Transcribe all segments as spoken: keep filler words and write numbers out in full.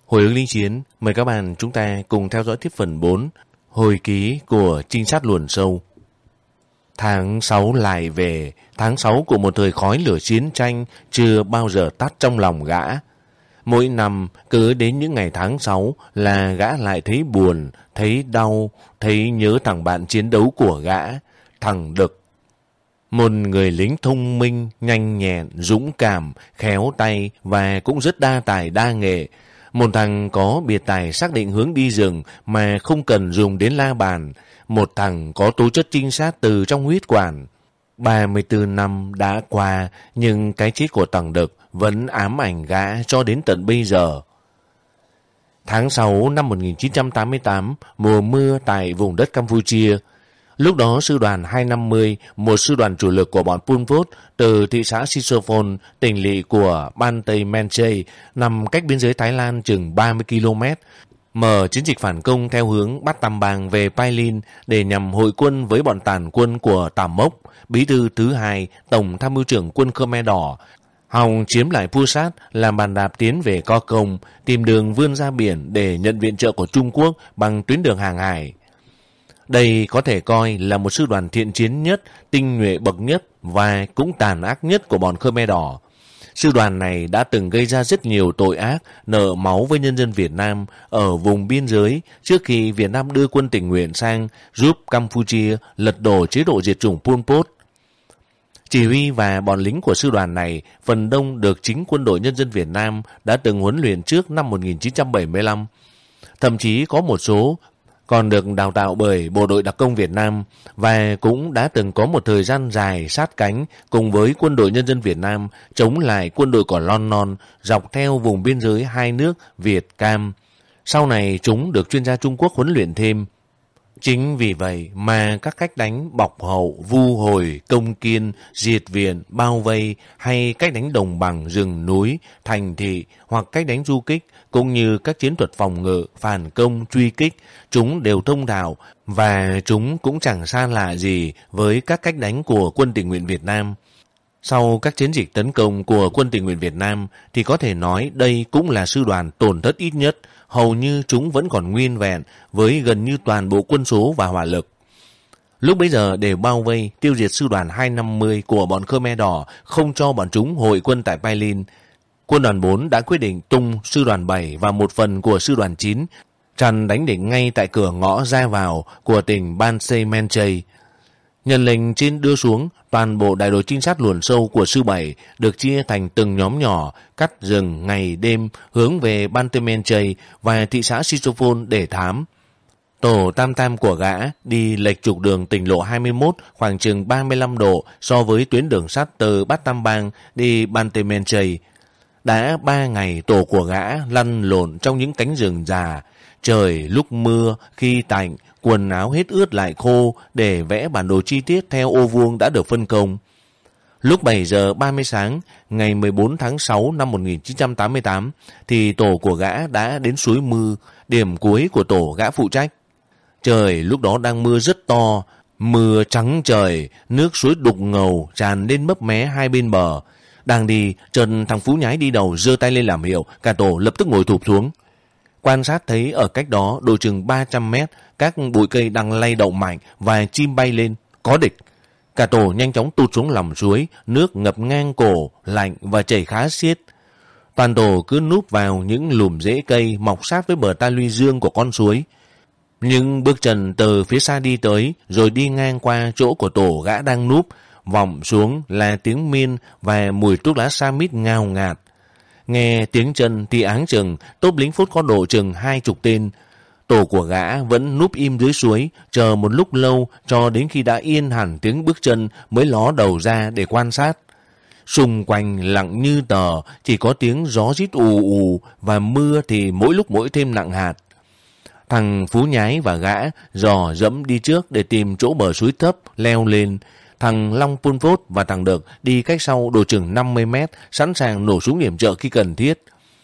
Hồi ức linh chiến, mời các bạn chúng ta cùng theo dõi tiếp phần bốn, hồi ký của trinh sát luồn sâu. Tháng sáu lại về, tháng sáu của một thời khói lửa chiến tranh chưa bao giờ tắt trong lòng gã. Mỗi năm cứ đến những ngày tháng sáu là gã lại thấy buồn, thấy đau, thấy nhớ thằng bạn chiến đấu của gã, thằng Đực. Một người lính thông minh, nhanh nhẹn, dũng cảm, khéo tay và cũng rất đa tài đa nghệ. Một thằng có biệt tài xác định hướng đi rừng mà không cần dùng đến la bàn. Một thằng có tố chất trinh sát từ trong huyết quản. ba mươi tư năm đã qua, nhưng cái chết của thằng Đực vẫn ám ảnh gã cho đến tận bây giờ. Tháng sáu năm một nghìn chín trăm tám mươi tám, mùa mưa tại vùng đất Campuchia. Lúc đó sư đoàn hai năm mươi, một sư đoàn chủ lực của bọn Pol Pot từ thị xã Sisophon, tỉnh lỵ của Ban Tây Menchay, nằm cách biên giới Thái Lan chừng ba mươi ki lô mét, mở chiến dịch phản công theo hướng Bát Tam Bang về Pailin để nhằm hội quân với bọn tàn quân của Tàm Mốc, bí thư thứ hai, tổng tham mưu trưởng quân Khmer Đỏ, hòng chiếm lại Pusat làm bàn đạp tiến về Co Công, tìm đường vươn ra biển để nhận viện trợ của Trung Quốc bằng tuyến đường hàng hải. Đây có thể coi là một sư đoàn thiện chiến nhất, tinh nhuệ bậc nhất và cũng tàn ác nhất của bọn Khmer Đỏ. Sư đoàn này đã từng gây ra rất nhiều tội ác, nợ máu với nhân dân Việt Nam ở vùng biên giới trước khi Việt Nam đưa quân tình nguyện sang giúp Campuchia lật đổ chế độ diệt chủng Pol Pot. Chỉ huy và bọn lính của sư đoàn này phần đông được chính quân đội nhân dân Việt Nam đã từng huấn luyện trước năm một nghìn chín trăm bảy mươi lăm. Thậm chí có một số còn được đào tạo bởi Bộ đội Đặc công Việt Nam và cũng đã từng có một thời gian dài sát cánh cùng với quân đội nhân dân Việt Nam chống lại quân đội của Lon Non dọc theo vùng biên giới hai nước Việt Cam. Sau này chúng được chuyên gia Trung Quốc huấn luyện thêm. Chính vì vậy mà các cách đánh bọc hậu, vu hồi, công kiên, diệt viện, bao vây hay cách đánh đồng bằng, rừng núi, thành thị hoặc cách đánh du kích cũng như các chiến thuật phòng ngự, phản công, truy kích, chúng đều thông thạo và chúng cũng chẳng xa lạ gì với các cách đánh của quân tình nguyện Việt Nam. Sau các chiến dịch tấn công của quân tình nguyện Việt Nam thì có thể nói đây cũng là sư đoàn tổn thất ít nhất, hầu như chúng vẫn còn nguyên vẹn với gần như toàn bộ quân số và hỏa lực. Lúc bấy giờ để bao vây, tiêu diệt sư đoàn hai năm mươi của bọn Khmer Đỏ, không cho bọn chúng hội quân tại Pailin, quân đoàn bốn đã quyết định tung sư đoàn bảy và một phần của sư đoàn chín tràn đánh địch ngay tại cửa ngõ ra vào của tỉnh Ban Tây Menchay. Nhận lệnh trên đưa xuống, toàn bộ đại đội trinh sát luồn sâu của sư bảy được chia thành từng nhóm nhỏ, cắt rừng ngày đêm hướng về Ban Tây Menchay và thị xã Sisophon để thám. Tổ tam tam của gã đi lệch trục đường tỉnh lộ hai mươi mốt khoảng chừng ba mươi lăm độ so với tuyến đường sắt từ Bát Tam Bang đi Ban Tây Menchay. Đã ba ngày tổ của gã lăn lộn trong những cánh rừng già, trời lúc mưa, khi tạnh, quần áo hết ướt lại khô để vẽ bản đồ chi tiết theo ô vuông đã được phân công. Lúc bảy giờ ba mươi sáng, ngày mười bốn tháng sáu năm một nghìn chín trăm tám mươi tám, thì tổ của gã đã đến suối Mư, điểm cuối của tổ gã phụ trách. Trời lúc đó đang mưa rất to, mưa trắng trời, nước suối đục ngầu tràn lên mấp mé hai bên bờ. Đang đi, chợt thằng Phú Nhái đi đầu giơ tay lên làm hiệu, cả tổ lập tức ngồi thụp xuống. Quan sát thấy ở cách đó độ chừng ba trăm mét, các bụi cây đang lay động mạnh và chim bay lên, có địch. Cả tổ nhanh chóng tụt xuống lòng suối, nước ngập ngang cổ, lạnh và chảy khá xiết. Toàn tổ cứ núp vào những lùm rễ cây mọc sát với bờ ta luy dương của con suối. Nhưng bước chân từ phía xa đi tới, rồi đi ngang qua chỗ của tổ gã đang núp, vọng xuống là tiếng miên và mùi thuốc lá sa mít ngào ngạt. Nghe tiếng chân thì áng chừng, tốp lính Phốt có độ chừng hai chục tên. Tổ của gã vẫn núp im dưới suối, chờ một lúc lâu cho đến khi đã yên hẳn tiếng bước chân mới ló đầu ra để quan sát. Xung quanh lặng như tờ, chỉ có tiếng gió rít ù ù và mưa thì mỗi lúc mỗi thêm nặng hạt. Thằng Phú Nhái và gã dò dẫm đi trước để tìm chỗ bờ suối thấp, leo lên. Thằng Long Pol Pot và thằng Đực đi cách sau độ chừng năm mươi mét, sẵn sàng nổ súng yểm trợ khi cần thiết.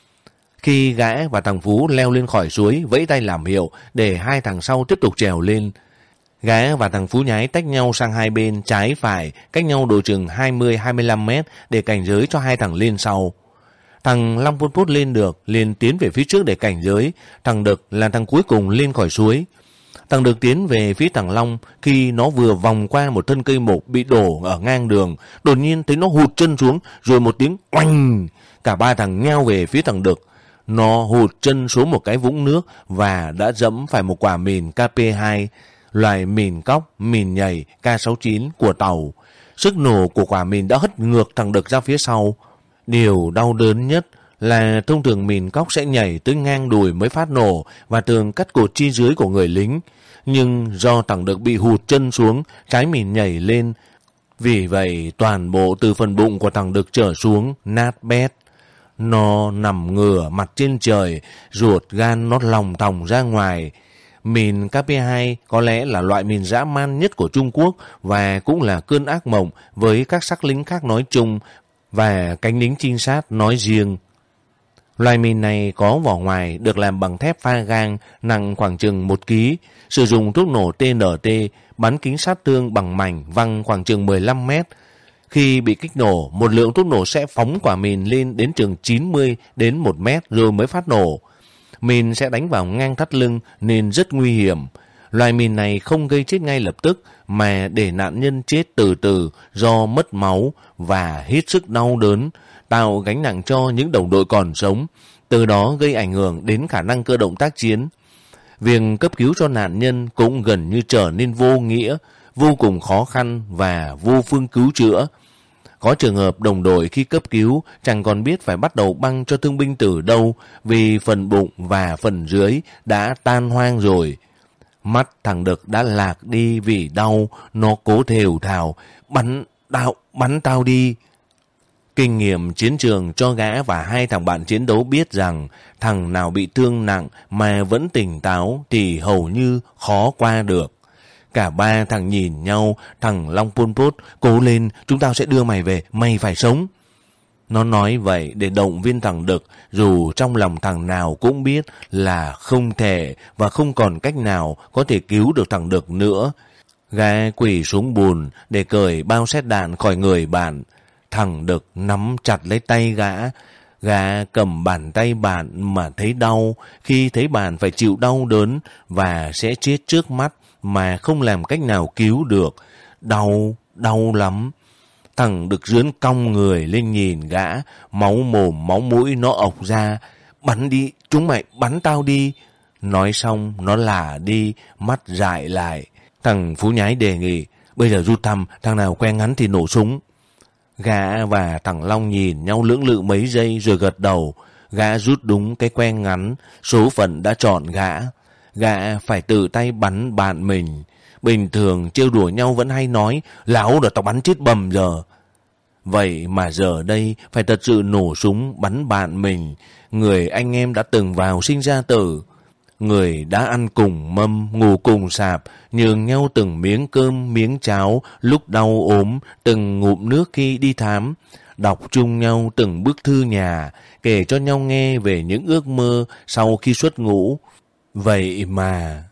Khi gã và thằng Phú leo lên khỏi suối, vẫy tay làm hiệu để hai thằng sau tiếp tục trèo lên. Gã và thằng Phú Nhái tách nhau sang hai bên trái phải, cách nhau độ chừng hai mươi đến hai mươi lăm mét để cảnh giới cho hai thằng lên sau. Thằng Long Pol Pot lên được, liền tiến về phía trước để cảnh giới. Thằng Đực là thằng cuối cùng lên khỏi suối. Thằng Đực tiến về phía thằng Long, khi nó vừa vòng qua một thân cây mục bị đổ ở ngang đường, đột nhiên thấy nó hụt chân xuống, rồi một tiếng oanh, cả ba thằng nhao về phía thằng Đực. Nó hụt chân xuống một cái vũng nước và đã dẫm phải một quả mìn K P hai, loại mìn cóc, mìn nhảy K sáu mươi chín của tàu. Sức nổ của quả mìn đã hất ngược thằng Đực ra phía sau. Điều đau đớn nhất là thông thường mìn cóc sẽ nhảy tới ngang đùi mới phát nổ và thường cắt cột chi dưới của người lính. Nhưng do thằng Đực bị hụt chân xuống, trái mìn nhảy lên. Vì vậy toàn bộ từ phần bụng của thằng Đực trở xuống nát bét. Nó nằm ngửa mặt trên trời, ruột gan nó lòng thòng ra ngoài. Mìn K P hai có lẽ là loại mìn dã man nhất của Trung Quốc và cũng là cơn ác mộng với các sắc lính khác nói chung và cánh lính trinh sát nói riêng. Loài mìn này có vỏ ngoài được làm bằng thép pha gang, nặng khoảng chừng một ký, sử dụng thuốc nổ T N T, bắn kính sát thương bằng mảnh văng khoảng chừng mười lăm mét. Khi bị kích nổ, một lượng thuốc nổ sẽ phóng quả mìn lên đến chừng chín mươi đến một mét rồi mới phát nổ. Mìn sẽ đánh vào ngang thắt lưng nên rất nguy hiểm. Loài mìn này không gây chết ngay lập tức mà để nạn nhân chết từ từ do mất máu và hết sức đau đớn, tạo gánh nặng cho những đồng đội còn sống, từ đó gây ảnh hưởng đến khả năng cơ động tác chiến. Việc cấp cứu cho nạn nhân cũng gần như trở nên vô nghĩa, vô cùng khó khăn và vô phương cứu chữa. Có trường hợp đồng đội khi cấp cứu chẳng còn biết phải bắt đầu băng cho thương binh từ đâu vì phần bụng và phần dưới đã tan hoang rồi. Mắt thằng Đực đã lạc đi vì đau, nó cố thều thào, bắn tao, bắn tao đi. Kinh nghiệm chiến trường cho gã và hai thằng bạn chiến đấu biết rằng thằng nào bị thương nặng mà vẫn tỉnh táo thì hầu như khó qua được. Cả ba thằng nhìn nhau, thằng Long Pol Pot, cố lên, chúng tao sẽ đưa mày về, mày phải sống. Nó nói vậy để động viên thằng Đực, dù trong lòng thằng nào cũng biết là không thể và không còn cách nào có thể cứu được thằng Đực nữa. Gã quỳ xuống bùn để cởi bao sét đạn khỏi người bạn. Thằng Đực nắm chặt lấy tay gã. Gã cầm bàn tay bạn mà thấy đau, khi thấy bạn phải chịu đau đớn và sẽ chết trước mắt mà không làm cách nào cứu được. Đau, đau lắm. Thằng Đực rướn cong người lên nhìn gã, máu mồm máu mũi nó ộc ra. Bắn đi, chúng mày bắn tao đi. Nói xong nó lả đi, mắt dại lại. Thằng Phú Nhái đề nghị, bây giờ rút thăm, thằng nào que ngắn thì nổ súng. Gã và thằng Long nhìn nhau lưỡng lự mấy giây rồi gật đầu. Gã rút đúng cái que ngắn, số phận đã chọn gã. Gã phải tự tay bắn bạn mình. Bình thường trêu đùa nhau vẫn hay nói, láo rồi tao bắn chết bầm giờ. Vậy mà giờ đây phải thật sự nổ súng bắn bạn mình, người anh em đã từng vào sinh ra tử. Người đã ăn cùng mâm, ngủ cùng sạp, nhường nhau từng miếng cơm, miếng cháo, lúc đau ốm, từng ngụm nước khi đi thám. Đọc chung nhau từng bức thư nhà, kể cho nhau nghe về những ước mơ sau khi xuất ngũ. Vậy mà...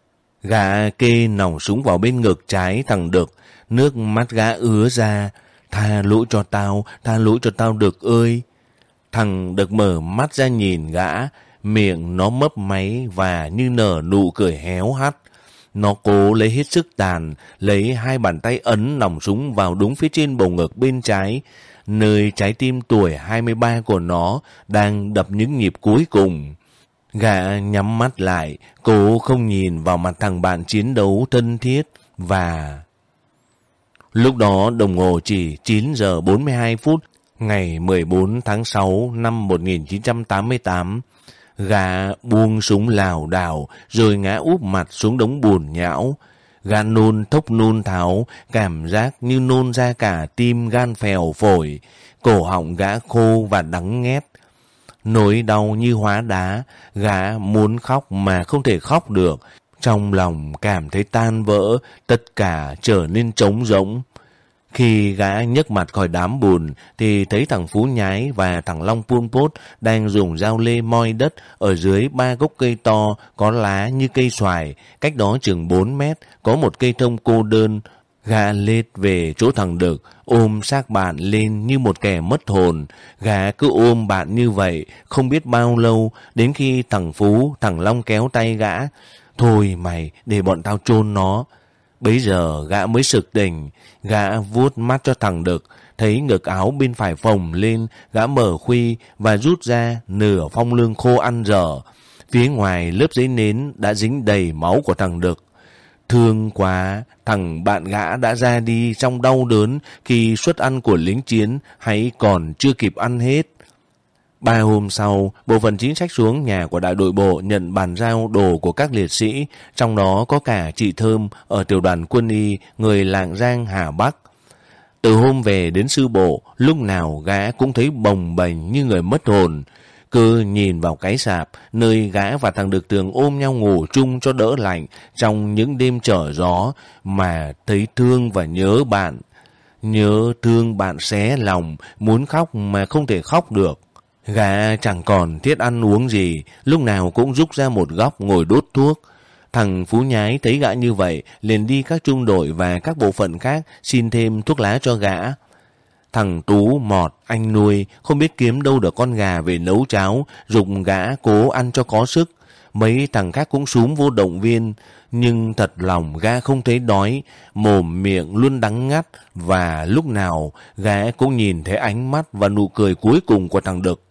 Gã kê nòng súng vào bên ngực trái thằng Đực, nước mắt gã ứa ra. Tha lỗi cho tao, tha lỗi cho tao Đực ơi. Thằng Đực mở mắt ra nhìn gã, miệng nó mấp máy và như nở nụ cười héo hắt. Nó cố lấy hết sức tàn, lấy hai bàn tay ấn nòng súng vào đúng phía trên bầu ngực bên trái, nơi trái tim tuổi hai mươi ba của nó đang đập những nhịp cuối cùng. Gã nhắm mắt lại, cố không nhìn vào mặt thằng bạn chiến đấu thân thiết và... Lúc đó đồng hồ chỉ chín giờ bốn mươi hai phút, ngày mười bốn tháng sáu năm một nghìn chín trăm tám mươi tám. Gã buông súng lảo đảo rồi ngã úp mặt xuống đống bùn nhão. Gã nôn thốc nôn tháo, cảm giác như nôn ra cả tim gan phèo phổi. Cổ họng gã khô và đắng nghét. Nỗi đau như hóa đá, gã muốn khóc mà không thể khóc được. Trong lòng cảm thấy tan vỡ, tất cả trở nên trống rỗng. Khi gã nhấc mặt khỏi đám bùn thì thấy thằng Phú Nhái và thằng Long Pol Pot đang dùng dao lê moi đất ở dưới ba gốc cây to có lá như cây xoài. Cách đó chừng bốn mét có một cây thông cô đơn. Gã lết về chỗ thằng Đực, ôm xác bạn lên như một kẻ mất hồn. Gã cứ ôm bạn như vậy, không biết bao lâu, đến khi thằng Phú, thằng Long kéo tay gã. Thôi mày, để bọn tao chôn nó. Bấy giờ gã mới sực tỉnh, gã vuốt mắt cho thằng Đực, thấy ngực áo bên phải phồng lên, gã mở khuy và rút ra nửa phong lương khô ăn dở. Phía ngoài lớp giấy nến đã dính đầy máu của thằng Đực. Thương quá, thằng bạn gã đã ra đi trong đau đớn khi suất ăn của lính chiến hay còn chưa kịp ăn hết. Ba hôm sau, bộ phận chính sách xuống nhà của đại đội bộ nhận bàn giao đồ của các liệt sĩ, trong đó có cả chị Thơm ở tiểu đoàn quân y người Lạng Giang Hà Bắc. Từ hôm về đến sư bộ, lúc nào gã cũng thấy bồng bềnh như người mất hồn. Cứ nhìn vào cái sạp, nơi gã và thằng Đực Tường ôm nhau ngủ chung cho đỡ lạnh trong những đêm trở gió, mà thấy thương và nhớ bạn. Nhớ thương bạn xé lòng, muốn khóc mà không thể khóc được. Gã chẳng còn thiết ăn uống gì, lúc nào cũng rúc ra một góc ngồi đốt thuốc. Thằng Phú Nhái thấy gã như vậy, liền đi các trung đội và các bộ phận khác xin thêm thuốc lá cho gã. Thằng Tú, Mọt, anh nuôi, không biết kiếm đâu được con gà về nấu cháo, giục gã cố ăn cho có sức. Mấy thằng khác cũng súm vô động viên, nhưng thật lòng gã không thấy đói, mồm miệng luôn đắng ngắt, và lúc nào gã cũng nhìn thấy ánh mắt và nụ cười cuối cùng của thằng Đực.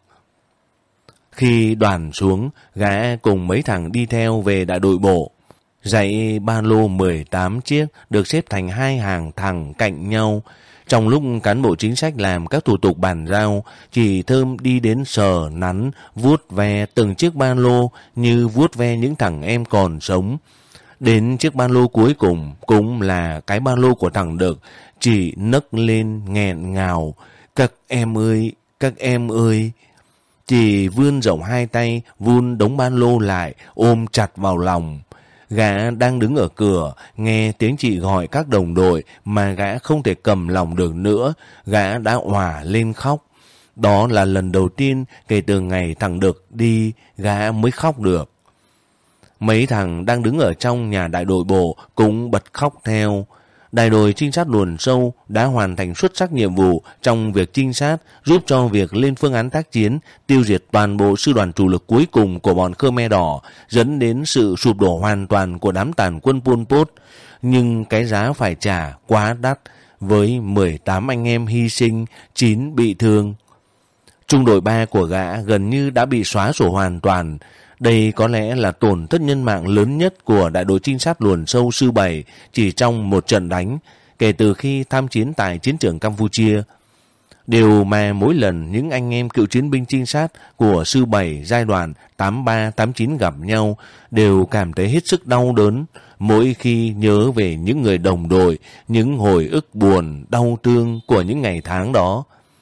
Khi đoàn xuống, gã cùng mấy thằng đi theo về đại đội bộ. Dãy ba lô mười tám chiếc được xếp thành hai hàng thẳng cạnh nhau. Trong lúc cán bộ chính sách làm các thủ tục bàn giao, chị Thơm đi đến sờ nắn, vuốt ve từng chiếc ba lô như vuốt ve những thằng em còn sống. Đến chiếc ba lô cuối cùng, cũng là cái ba lô của thằng Đực, chị nấc lên nghẹn ngào. Các em ơi, các em ơi. Chị vươn rộng hai tay, vun đống ba lô lại, ôm chặt vào lòng. Gã đang đứng ở cửa, nghe tiếng chị gọi các đồng đội mà gã không thể cầm lòng được nữa, gã đã òa lên khóc. Đó là lần đầu tiên kể từ ngày thằng Đực đi, gã mới khóc được. Mấy thằng đang đứng ở trong nhà đại đội bộ cũng bật khóc theo. Đại đội trinh sát luồn sâu đã hoàn thành xuất sắc nhiệm vụ trong việc trinh sát, giúp cho việc lên phương án tác chiến, tiêu diệt toàn bộ sư đoàn chủ lực cuối cùng của bọn Khmer Đỏ, dẫn đến sự sụp đổ hoàn toàn của đám tàn quân Pol Pot. Nhưng cái giá phải trả quá đắt, với mười tám anh em hy sinh, chín bị thương. Trung đội ba của gã gần như đã bị xóa sổ hoàn toàn. Đây có lẽ là tổn thất nhân mạng lớn nhất của đại đội trinh sát luồn sâu sư bảy chỉ trong một trận đánh, kể từ khi tham chiến tại chiến trường Campuchia. Điều mà mỗi lần những anh em cựu chiến binh trinh sát của sư bảy giai đoạn tám ba tám chín gặp nhau đều cảm thấy hết sức đau đớn, mỗi khi nhớ về những người đồng đội, những hồi ức buồn, đau thương của những ngày tháng đó.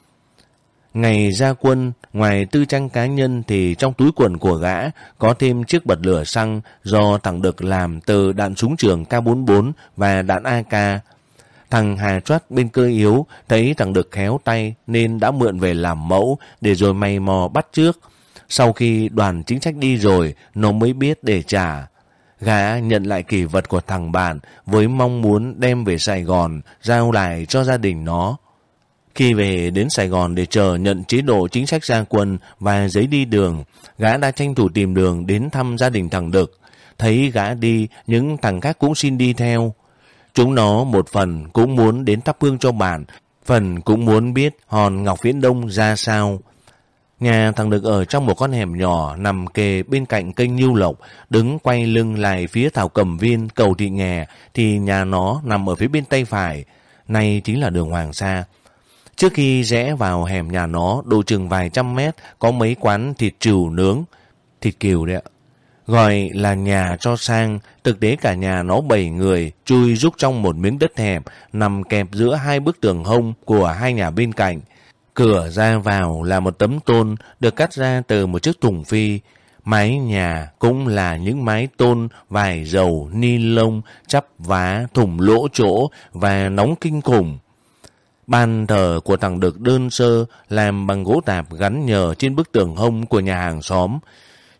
Ngày ra quân, ngoài tư trang cá nhân thì trong túi quần của gã có thêm chiếc bật lửa xăng do thằng Đực làm từ đạn súng trường K bốn mươi bốn và đạn a ca. Thằng Hà Choát bên cơ yếu thấy thằng Đực khéo tay nên đã mượn về làm mẫu để rồi mày mò bắt trước. Sau khi đoàn chính sách đi rồi, nó mới biết để trả. Gã nhận lại kỷ vật của thằng bạn với mong muốn đem về Sài Gòn, giao lại cho gia đình nó. Khi về đến Sài Gòn để chờ nhận chế độ chính sách ra quân và giấy đi đường, gã đã tranh thủ tìm đường đến thăm gia đình thằng Đực. Thấy gã đi, những thằng khác cũng xin đi theo. Chúng nó một phần cũng muốn đến thắp hương cho bạn, phần cũng muốn biết hòn Ngọc Viễn Đông ra sao. Nhà thằng Đực ở trong một con hẻm nhỏ nằm kề bên cạnh kênh Nhiêu Lộc, đứng quay lưng lại phía Thảo Cầm Viên, cầu Thị Nghè, thì nhà nó nằm ở phía bên tay phải, nay chính là đường Hoàng Sa. Trước khi rẽ vào hẻm nhà nó, độ chừng vài trăm mét, có mấy quán thịt trừu nướng, thịt cừu đấy ạ. Gọi là nhà cho sang, thực tế cả nhà nó bảy người, chui rúc trong một miếng đất hẹp, nằm kẹp giữa hai bức tường hông của hai nhà bên cạnh. Cửa ra vào là một tấm tôn được cắt ra từ một chiếc thùng phi. Mái nhà cũng là những mái tôn, vải dầu, ni lông, chắp vá, thủng lỗ chỗ và nóng kinh khủng. Ban thờ của thằng Đực đơn sơ, làm bằng gỗ tạp gắn nhờ trên bức tường hông của nhà hàng xóm.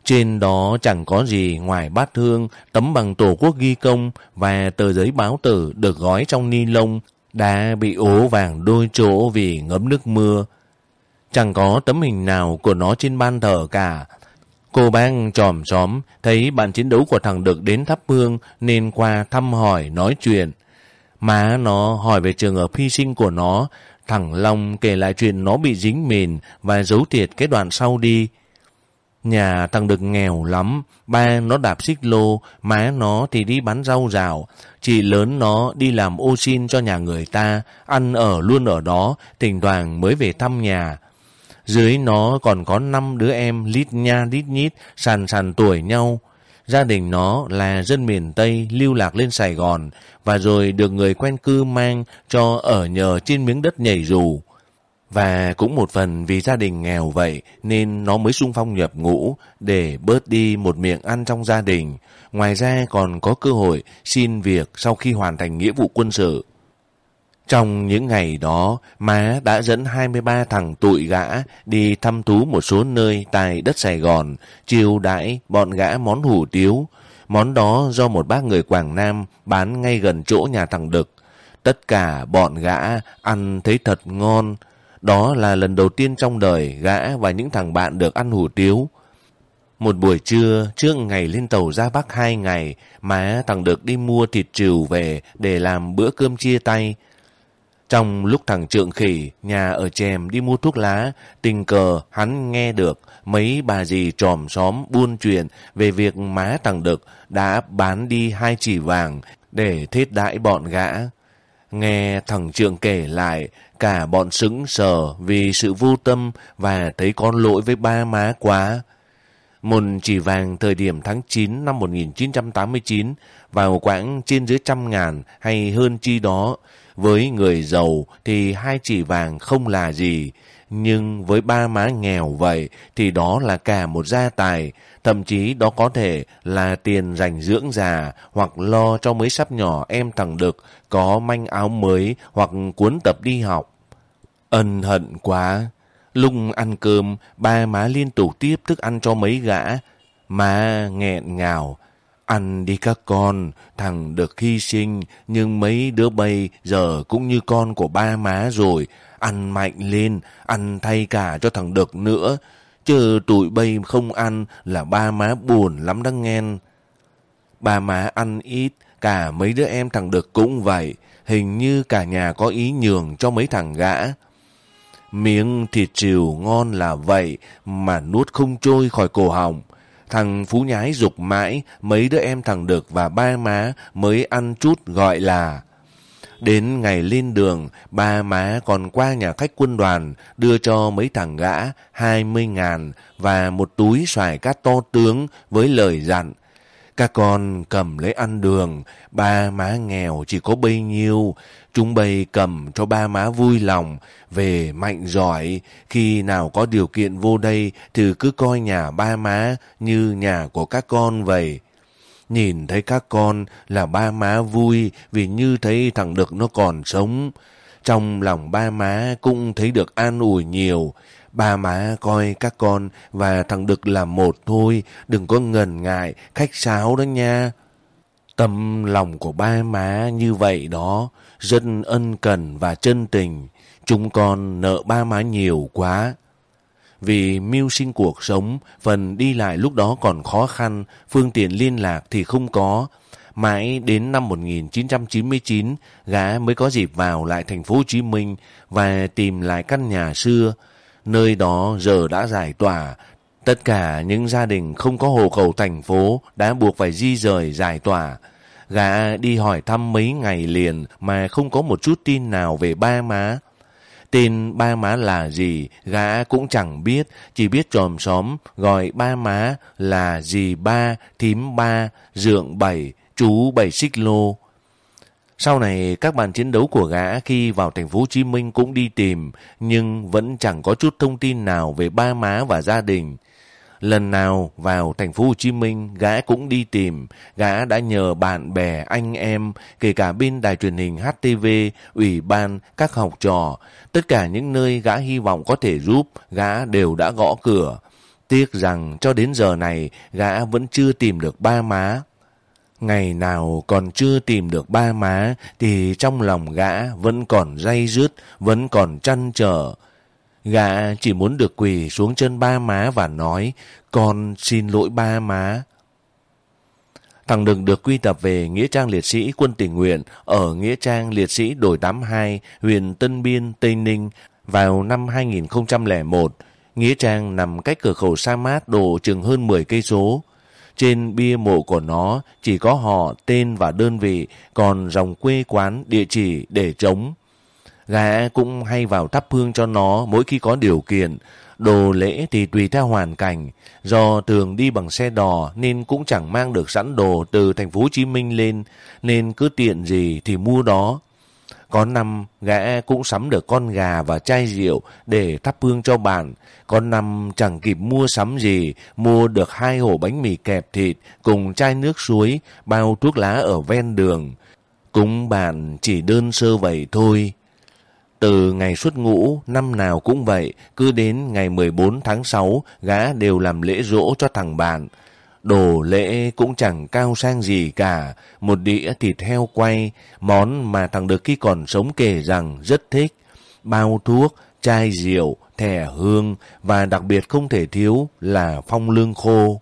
Trên đó chẳng có gì ngoài bát hương, tấm bằng Tổ quốc ghi công và tờ giấy báo tử được gói trong ni lông đã bị ố vàng đôi chỗ vì ngấm nước mưa. Chẳng có tấm hình nào của nó trên ban thờ cả. Cô bác chòm xóm thấy bạn chiến đấu của thằng Đực đến thắp hương nên qua thăm hỏi nói chuyện. Má nó hỏi về trường hợp hy sinh của nó. Thằng Long kể lại chuyện nó bị dính mìn và giấu thiệt cái đoạn sau đi. Nhà thằng Đực nghèo lắm, ba nó đạp xích lô, má nó thì đi bán rau rào, chị lớn nó đi làm ô xin cho nhà người ta, ăn ở luôn ở đó, thỉnh thoảng mới về thăm nhà. Dưới nó còn có năm đứa em lít nha lít nhít, sàn sàn tuổi nhau. Gia đình nó là dân miền Tây lưu lạc lên Sài Gòn và rồi được người quen cư mang cho ở nhờ trên miếng đất nhảy dù. Và cũng một phần vì gia đình nghèo vậy nên nó mới xung phong nhập ngũ để bớt đi một miệng ăn trong gia đình. Ngoài ra còn có cơ hội xin việc sau khi hoàn thành nghĩa vụ quân sự. Trong những ngày đó, má đã dẫn hai mươi ba thằng tụi gã đi thăm thú một số nơi tại đất Sài Gòn, chiêu đãi bọn gã món hủ tiếu. Món đó do một bác người Quảng Nam bán ngay gần chỗ nhà thằng Đực. Tất cả bọn gã ăn thấy thật ngon. Đó là lần đầu tiên trong đời gã và những thằng bạn được ăn hủ tiếu. Một buổi trưa trước ngày lên tàu ra Bắc hai ngày, má thằng Đực đi mua thịt trừu về để làm bữa cơm chia tay. Trong lúc thằng Trượng Khỉ nhà ở Chèm đi mua thuốc lá, tình cờ hắn nghe được mấy bà dì tròm xóm buôn chuyện về việc má thằng Đực đã bán đi hai chỉ vàng để thết đãi bọn gã. Nghe thằng Trượng kể lại, cả bọn sững sờ vì sự vô tâm và thấy có lỗi với ba má quá. Một chỉ vàng thời điểm tháng chín năm một nghìn chín trăm tám mươi chín vào quãng trên dưới trăm ngàn hay hơn chi đó. Với người giàu thì hai chỉ vàng không là gì, nhưng với ba má nghèo vậy thì đó là cả một gia tài, thậm chí đó có thể là tiền dành dưỡng già hoặc lo cho mấy sắp nhỏ em thằng Đực có manh áo mới hoặc cuốn tập đi học. Ân hận quá, lúc ăn cơm ba má liên tục tiếp thức ăn cho mấy gã. Má nghẹn ngào: "Ăn đi các con, thằng Đực hy sinh, nhưng mấy đứa bây giờ cũng như con của ba má rồi. Ăn mạnh lên, ăn thay cả cho thằng Đực nữa. Chứ tụi bây không ăn là ba má buồn lắm đó nghen." Ba má ăn ít, cả mấy đứa em thằng Đực cũng vậy. Hình như cả nhà có ý nhường cho mấy thằng gã. Miếng thịt trừu ngon là vậy mà nuốt không trôi khỏi cổ họng. Thằng Phú Nhái giục mãi, mấy đứa em thằng Đực và ba má mới ăn chút gọi là. Đến ngày lên đường, ba má còn qua nhà khách quân đoàn đưa cho mấy thằng gã hai mươi ngàn và một túi xoài cát to tướng với lời dặn: "Các con cầm lấy ăn đường, ba má nghèo chỉ có bấy nhiêu. Chúng bây cầm cho ba má vui lòng, về mạnh giỏi. Khi nào có điều kiện vô đây thì cứ coi nhà ba má như nhà của các con vậy." Nhìn thấy các con là ba má vui vì như thấy thằng Đực nó còn sống. Trong lòng ba má cũng thấy được an ủi nhiều. Ba má coi các con và thằng Đực là một thôi, đừng có ngần ngại, khách sáo đó nha. Tâm lòng của ba má như vậy đó, rất ân cần và chân tình. Chúng con nợ ba má nhiều quá. Vì mưu sinh cuộc sống, phần đi lại lúc đó còn khó khăn, phương tiện liên lạc thì không có. Mãi đến năm một nghìn chín trăm chín mươi chín, gã mới có dịp vào lại thành phố Hồ Chí Minh và tìm lại căn nhà xưa. Nơi đó giờ đã giải tỏa. Tất cả những gia đình không có hộ khẩu thành phố đã buộc phải di rời giải tỏa. Gã đi hỏi thăm mấy ngày liền mà không có một chút tin nào về ba má. Tên ba má là gì gã cũng chẳng biết, chỉ biết chòm xóm gọi ba má là dì ba, thím ba, dượng bảy, chú bảy xích lô. Sau này các bạn chiến đấu của gã khi vào thành phố Hồ Chí Minh cũng đi tìm, nhưng vẫn chẳng có chút thông tin nào về ba má và gia đình. Lần nào vào thành phố Hồ Chí Minh, gã cũng đi tìm. Gã đã nhờ bạn bè, anh em, kể cả bên đài truyền hình hát tê vê, ủy ban, các học trò. Tất cả những nơi gã hy vọng có thể giúp, gã đều đã gõ cửa. Tiếc rằng cho đến giờ này gã vẫn chưa tìm được ba má. Ngày nào còn chưa tìm được ba má thì trong lòng gã vẫn còn day dứt, vẫn còn trăn trở. Gã chỉ muốn được quỳ xuống chân ba má và nói: "Con xin lỗi ba má." Thằng Đực được quy tập về Nghĩa trang liệt sĩ quân tình nguyện ở Nghĩa trang liệt sĩ đồi tám mươi hai, huyện Tân Biên, Tây Ninh vào năm hai nghìn không trăm lẻ một. Nghĩa trang nằm cách cửa khẩu Sa Mát độ chừng hơn mười cây số. Trên bia mộ của nó chỉ có họ, tên và đơn vị, còn dòng quê quán, địa chỉ để trống. Gã cũng hay vào thắp hương cho nó mỗi khi có điều kiện. Đồ lễ thì tùy theo hoàn cảnh. Do thường đi bằng xe đò nên cũng chẳng mang được sẵn đồ từ thành phố Hồ Chí Minh lên, nên cứ tiện gì thì mua đó. Có năm gã cũng sắm được con gà và chai rượu để thắp hương cho bạn. Có năm chẳng kịp mua sắm gì, mua được hai hổ bánh mì kẹp thịt cùng chai nước suối, bao thuốc lá ở ven đường. Cúng bạn chỉ đơn sơ vậy thôi. Từ ngày xuất ngũ, năm nào cũng vậy, cứ đến ngày mười bốn tháng sáu, gã đều làm lễ giỗ cho thằng bạn. Đồ lễ cũng chẳng cao sang gì cả, một đĩa thịt heo quay, món mà thằng Đực khi còn sống kể rằng rất thích. Bao thuốc, chai rượu, thẻ hương và đặc biệt không thể thiếu là phong lương khô.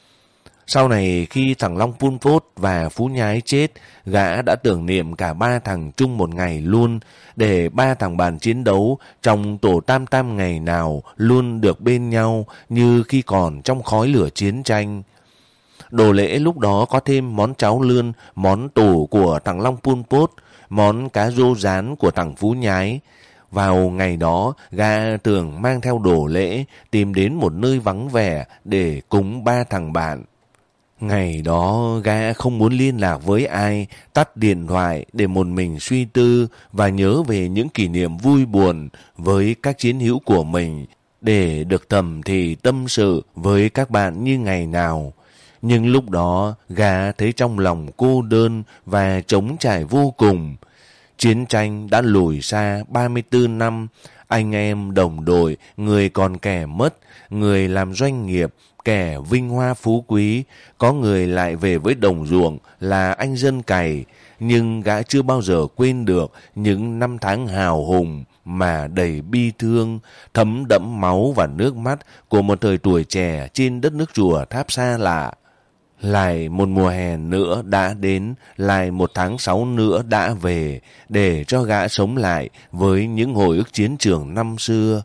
Sau này khi thằng Long Pun Phốt và Phú Nhái chết, gã đã tưởng niệm cả ba thằng chung một ngày luôn, để ba thằng bạn chiến đấu trong tổ tam tam ngày nào luôn được bên nhau như khi còn trong khói lửa chiến tranh. Đồ lễ lúc đó có thêm món cháo lươn, món tủ của thằng Long Pun Phốt, món cá rô rán của thằng Phú Nhái. Vào ngày đó, gã tưởng mang theo đồ lễ, tìm đến một nơi vắng vẻ để cúng ba thằng bạn. Ngày đó, gã không muốn liên lạc với ai, tắt điện thoại để một mình suy tư và nhớ về những kỷ niệm vui buồn với các chiến hữu của mình, để được thầm thì tâm sự với các bạn như ngày nào. Nhưng lúc đó, gã thấy trong lòng cô đơn và trống trải vô cùng. Chiến tranh đã lùi xa ba mươi tư năm, anh em đồng đội, người còn kẻ mất, người làm doanh nghiệp, kẻ vinh hoa phú quý, có người lại về với đồng ruộng là anh dân cày, nhưng gã chưa bao giờ quên được những năm tháng hào hùng mà đầy bi thương, thấm đẫm máu và nước mắt của một thời tuổi trẻ trên đất nước chùa Tháp xa lạ. Lại một mùa hè nữa đã đến, lại một tháng sáu nữa đã về, để cho gã sống lại với những hồi ức chiến trường năm xưa.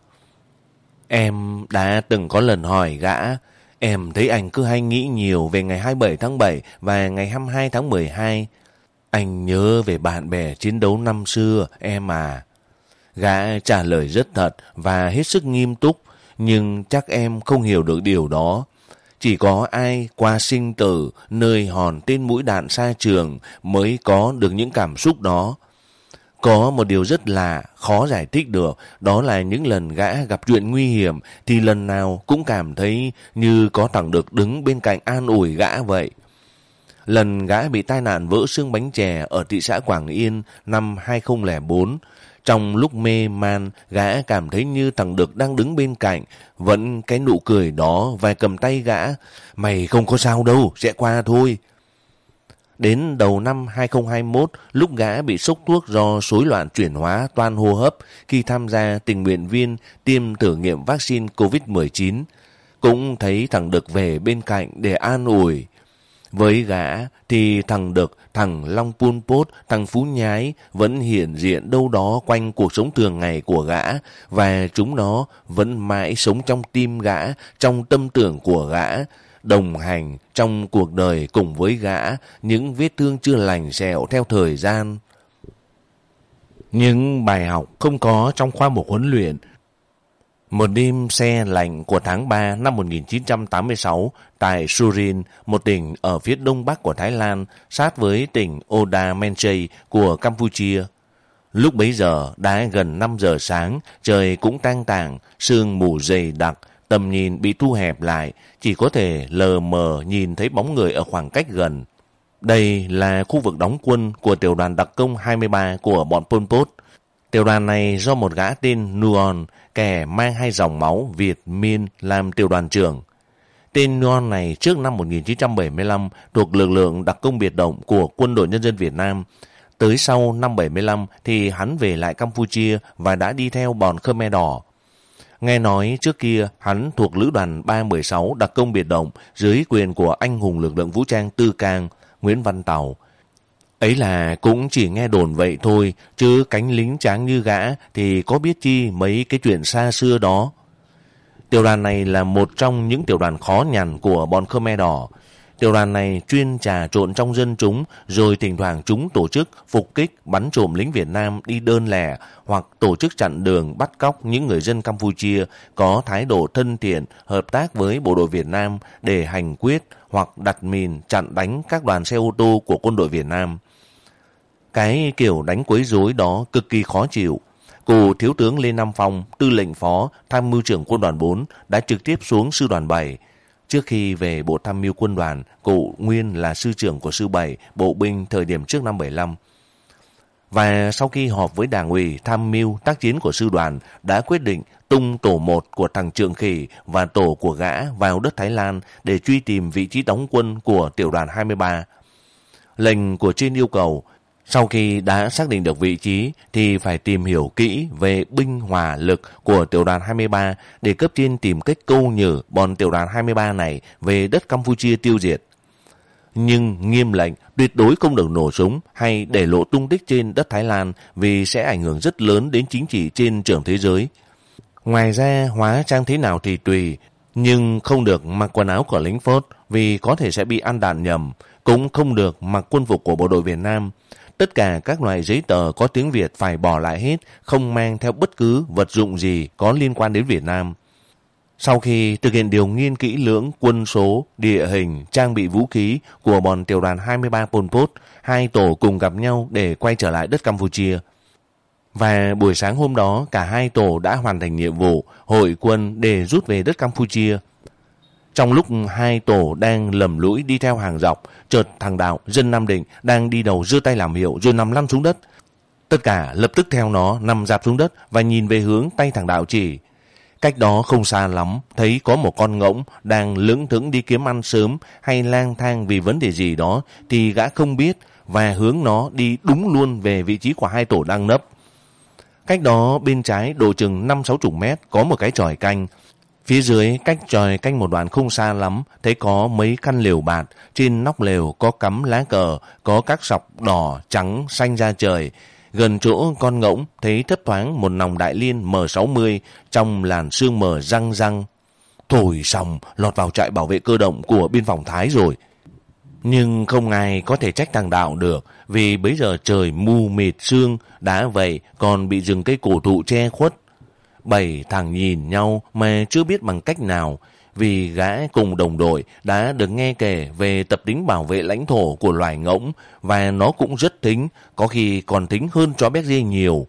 Em đã từng có lần hỏi gã, em thấy anh cứ hay nghĩ nhiều về ngày hai mươi bảy tháng bảy và ngày hai mươi hai tháng mười hai. Anh nhớ về bạn bè chiến đấu năm xưa, em à. Gã trả lời rất thật và hết sức nghiêm túc, nhưng chắc em không hiểu được điều đó. Chỉ có ai qua sinh tử, nơi hòn tên mũi đạn xa trường mới có được những cảm xúc đó. Có một điều rất lạ, khó giải thích được, đó là những lần gã gặp chuyện nguy hiểm thì lần nào cũng cảm thấy như có thằng Đực đứng bên cạnh an ủi gã vậy. Lần gã bị tai nạn vỡ xương bánh chè ở thị xã Quảng Yên năm hai không không bốn, trong lúc mê man, gã cảm thấy như thằng Đực đang đứng bên cạnh, vẫn cái nụ cười đó và cầm tay gã. Mày không có sao đâu, sẽ qua thôi. Đến đầu năm hai không hai mốt, lúc gã bị sốc thuốc do rối loạn chuyển hóa toan hô hấp khi tham gia tình nguyện viên tiêm thử nghiệm vaccine covid mười chín, cũng thấy thằng Đực về bên cạnh để an ủi. Với gã thì thằng Đực, thằng Long Pun Phốt, thằng Phú Nhái vẫn hiện diện đâu đó quanh cuộc sống thường ngày của gã, và chúng nó vẫn mãi sống trong tim gã, trong tâm tưởng của gã, đồng hành trong cuộc đời cùng với gã, những vết thương chưa lành sẹo theo thời gian. Những bài học không có trong khoa mục huấn luyện. Một đêm se lạnh của tháng ba năm một nghìn chín trăm tám mươi sáu tại Surin, một tỉnh ở phía đông bắc của Thái Lan, sát với tỉnh Oda Menchay của Campuchia. Lúc bấy giờ đã gần năm giờ sáng, trời cũng tang tàng, sương mù dày đặc, tầm nhìn bị thu hẹp lại, chỉ có thể lờ mờ nhìn thấy bóng người ở khoảng cách gần. Đây là khu vực đóng quân của tiểu đoàn đặc công hai mươi ba của bọn Pol Pot. Tiểu đoàn này do một gã tên Nuon, kẻ mang hai dòng máu Việt Miên làm tiểu đoàn trưởng. Tên ngon này trước năm một nghìn chín trăm bảy mươi lăm thuộc lực lượng đặc công biệt động của Quân đội Nhân dân Việt Nam. Tới sau năm bảy mươi lăm thì hắn về lại Campuchia và đã đi theo bọn Khmer Đỏ. Nghe nói trước kia hắn thuộc lữ đoàn ba một sáu đặc công biệt động dưới quyền của anh hùng lực lượng vũ trang Tư Cang, Nguyễn Văn Tàu. Ấy là cũng chỉ nghe đồn vậy thôi, chứ cánh lính tráng như gã thì có biết chi mấy cái chuyện xa xưa đó. Tiểu đoàn này là một trong những tiểu đoàn khó nhằn của bọn Khmer Đỏ. Tiểu đoàn này chuyên trà trộn trong dân chúng, rồi thỉnh thoảng chúng tổ chức phục kích bắn trộm lính Việt Nam đi đơn lẻ hoặc tổ chức chặn đường bắt cóc những người dân Campuchia có thái độ thân thiện hợp tác với bộ đội Việt Nam để hành quyết hoặc đặt mìn chặn đánh các đoàn xe ô tô của quân đội Việt Nam. Cái kiểu đánh quấy rối đó cực kỳ khó chịu. Cụ Thiếu tướng Lê Nam Phong, tư lệnh phó, tham mưu trưởng quân đoàn bốn đã trực tiếp xuống sư đoàn bảy. Trước khi về bộ tham mưu quân đoàn, cụ nguyên là sư trưởng của sư bảy, bộ binh thời điểm trước năm bảy lăm. Và sau khi họp với đảng ủy tham mưu tác chiến của sư đoàn, đã quyết định tung tổ một của thằng Trượng Khỉ và tổ của gã vào đất Thái Lan để truy tìm vị trí đóng quân của tiểu đoàn hai mươi ba. Lệnh của trên yêu cầu, sau khi đã xác định được vị trí thì phải tìm hiểu kỹ về binh hỏa lực của tiểu đoàn hai mươi ba để cấp trên tìm cách câu nhử bọn tiểu đoàn hai mươi ba này về đất Campuchia tiêu diệt. Nhưng nghiêm lệnh tuyệt đối không được nổ súng hay để lộ tung tích trên đất Thái Lan vì sẽ ảnh hưởng rất lớn đến chính trị trên trường thế giới. Ngoài ra hóa trang thế nào thì tùy, nhưng không được mặc quần áo của lính phốt vì có thể sẽ bị ăn đạn nhầm, cũng không được mặc quân phục của bộ đội Việt Nam. Tất cả các loại giấy tờ có tiếng Việt phải bỏ lại hết, không mang theo bất cứ vật dụng gì có liên quan đến Việt Nam. Sau khi thực hiện điều nghiên kỹ lưỡng quân số, địa hình, trang bị vũ khí của bọn tiểu đoàn hai mươi ba Pol Pot, hai tổ cùng gặp nhau để quay trở lại đất Campuchia. Và buổi sáng hôm đó, cả hai tổ đã hoàn thành nhiệm vụ hội quân để rút về đất Campuchia. Trong lúc hai tổ đang lầm lũi đi theo hàng dọc, chợt thằng Đạo, dân Nam Định, đang đi đầu giơ tay làm hiệu rồi nằm lăn xuống đất. Tất cả lập tức theo nó nằm rạp xuống đất và nhìn về hướng tay thằng Đạo chỉ. Cách đó không xa lắm, thấy có một con ngỗng đang lững thững đi kiếm ăn sớm hay lang thang vì vấn đề gì đó thì gã không biết và hướng nó đi đúng luôn về vị trí của hai tổ đang nấp. Cách đó bên trái độ chừng năm sáu chục mét có một cái chòi canh. Phía dưới cách chòi canh một đoạn không xa lắm, thấy có mấy căn lều bạt, trên nóc lều có cắm lá cờ, có các sọc đỏ, trắng, xanh ra trời. Gần chỗ con ngỗng thấy thấp thoáng một nòng đại liên M sáu mươi trong làn sương mờ răng răng. Thôi xong, lọt vào trại bảo vệ cơ động của biên phòng Thái rồi. Nhưng không ai có thể trách thằng Đạo được, vì bấy giờ trời mù mịt sương, đã vậy còn bị rừng cây cổ thụ che khuất. Bảy thằng nhìn nhau mà chưa biết bằng cách nào, vì gã cùng đồng đội đã được nghe kể về tập tính bảo vệ lãnh thổ của loài ngỗng và nó cũng rất thính, có khi còn thính hơn chó béc dê nhiều.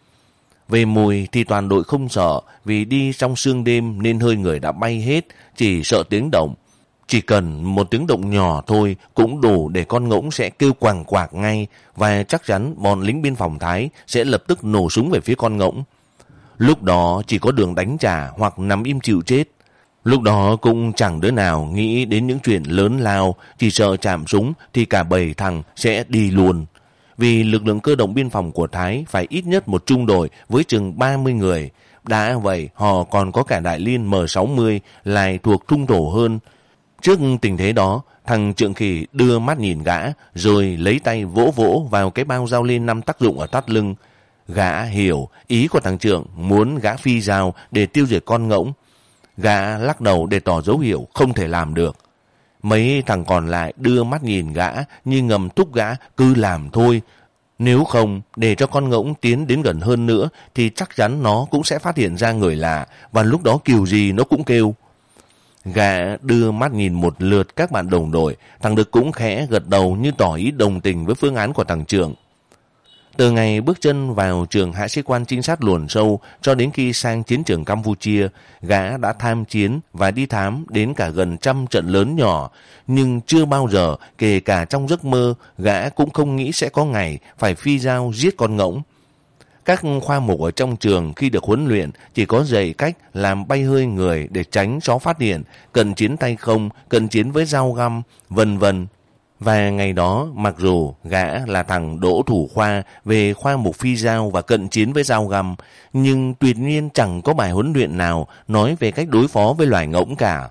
Về mùi thì toàn đội không sợ, vì đi trong sương đêm nên hơi người đã bay hết, chỉ sợ tiếng động. Chỉ cần một tiếng động nhỏ thôi cũng đủ để con ngỗng sẽ kêu quàng quạc ngay, và chắc chắn bọn lính biên phòng Thái sẽ lập tức nổ súng về phía con ngỗng. Lúc đó chỉ có đường đánh trả hoặc nằm im chịu chết. Lúc đó cũng chẳng đứa nào nghĩ đến những chuyện lớn lao, chỉ sợ chạm súng thì cả bầy thằng sẽ đi luôn. Vì lực lượng cơ động biên phòng của Thái phải ít nhất một trung đội với chừng ba mươi người. Đã vậy họ còn có cả đại liên M sáu mươi lại thuộc trung tổ hơn. Trước tình thế đó, thằng Trượng Khỉ đưa mắt nhìn gã rồi lấy tay vỗ vỗ vào cái bao dao lên năm tác dụng ở thắt lưng. Gã hiểu ý của thằng Trượng muốn gã phi dao để tiêu diệt con ngỗng. Gã lắc đầu để tỏ dấu hiệu không thể làm được. Mấy thằng còn lại đưa mắt nhìn gã như ngầm thúc gã cứ làm thôi. Nếu không để cho con ngỗng tiến đến gần hơn nữa thì chắc chắn nó cũng sẽ phát hiện ra người lạ, và lúc đó kiểu gì nó cũng kêu. Gã đưa mắt nhìn một lượt các bạn đồng đội, thằng Đực cũng khẽ gật đầu như tỏ ý đồng tình với phương án của thằng Trượng. Từ ngày bước chân vào trường hạ sĩ quan trinh sát luồn sâu cho đến khi sang chiến trường Campuchia, gã đã tham chiến và đi thám đến cả gần trăm trận lớn nhỏ, nhưng chưa bao giờ, kể cả trong giấc mơ, gã cũng không nghĩ sẽ có ngày phải phi dao giết con ngỗng. Các khoa mục ở trong trường khi được huấn luyện chỉ có dạy cách làm bay hơi người để tránh chó phát hiện, cận chiến tay không, cận chiến với dao găm, vân vân. Và ngày đó, mặc dù gã là thằng đỗ thủ khoa về khoa mục phi dao và cận chiến với dao găm, nhưng tuyệt nhiên chẳng có bài huấn luyện nào nói về cách đối phó với loài ngỗng cả.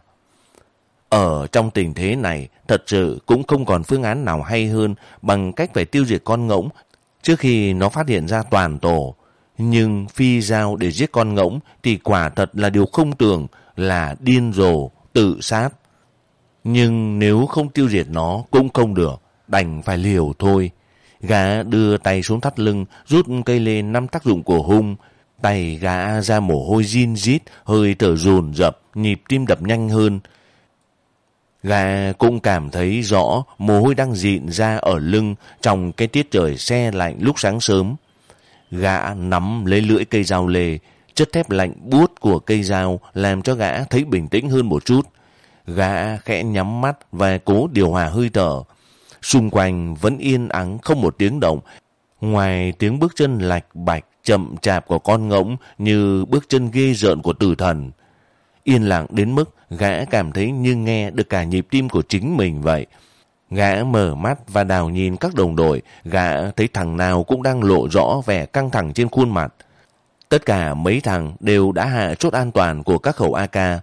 Ở trong tình thế này, thật sự cũng không còn phương án nào hay hơn bằng cách phải tiêu diệt con ngỗng trước khi nó phát hiện ra toàn tổ. Nhưng phi dao để giết con ngỗng thì quả thật là điều không tưởng, là điên rồ, tự sát. Nhưng nếu không tiêu diệt nó cũng không được, đành phải liều thôi. Gã đưa tay xuống thắt lưng, rút cây lên năm tác dụng của hung. Tay gã ra mồ hôi rin rít, hơi thở dồn dập, nhịp tim đập nhanh hơn. Gã cũng cảm thấy rõ mồ hôi đang dịn ra ở lưng trong cái tiết trời se lạnh lúc sáng sớm. Gã nắm lấy lưỡi cây dao lê, chất thép lạnh buốt của cây dao làm cho gã thấy bình tĩnh hơn một chút. Gã khẽ nhắm mắt và cố điều hòa hơi thở. Xung quanh vẫn yên ắng không một tiếng động, ngoài tiếng bước chân lạch bạch chậm chạp của con ngỗng như bước chân ghê rợn của tử thần. Yên lặng đến mức gã cảm thấy như nghe được cả nhịp tim của chính mình vậy. Gã mở mắt và đào nhìn các đồng đội, gã thấy thằng nào cũng đang lộ rõ vẻ căng thẳng trên khuôn mặt. Tất cả mấy thằng đều đã hạ chốt an toàn của các khẩu a ca.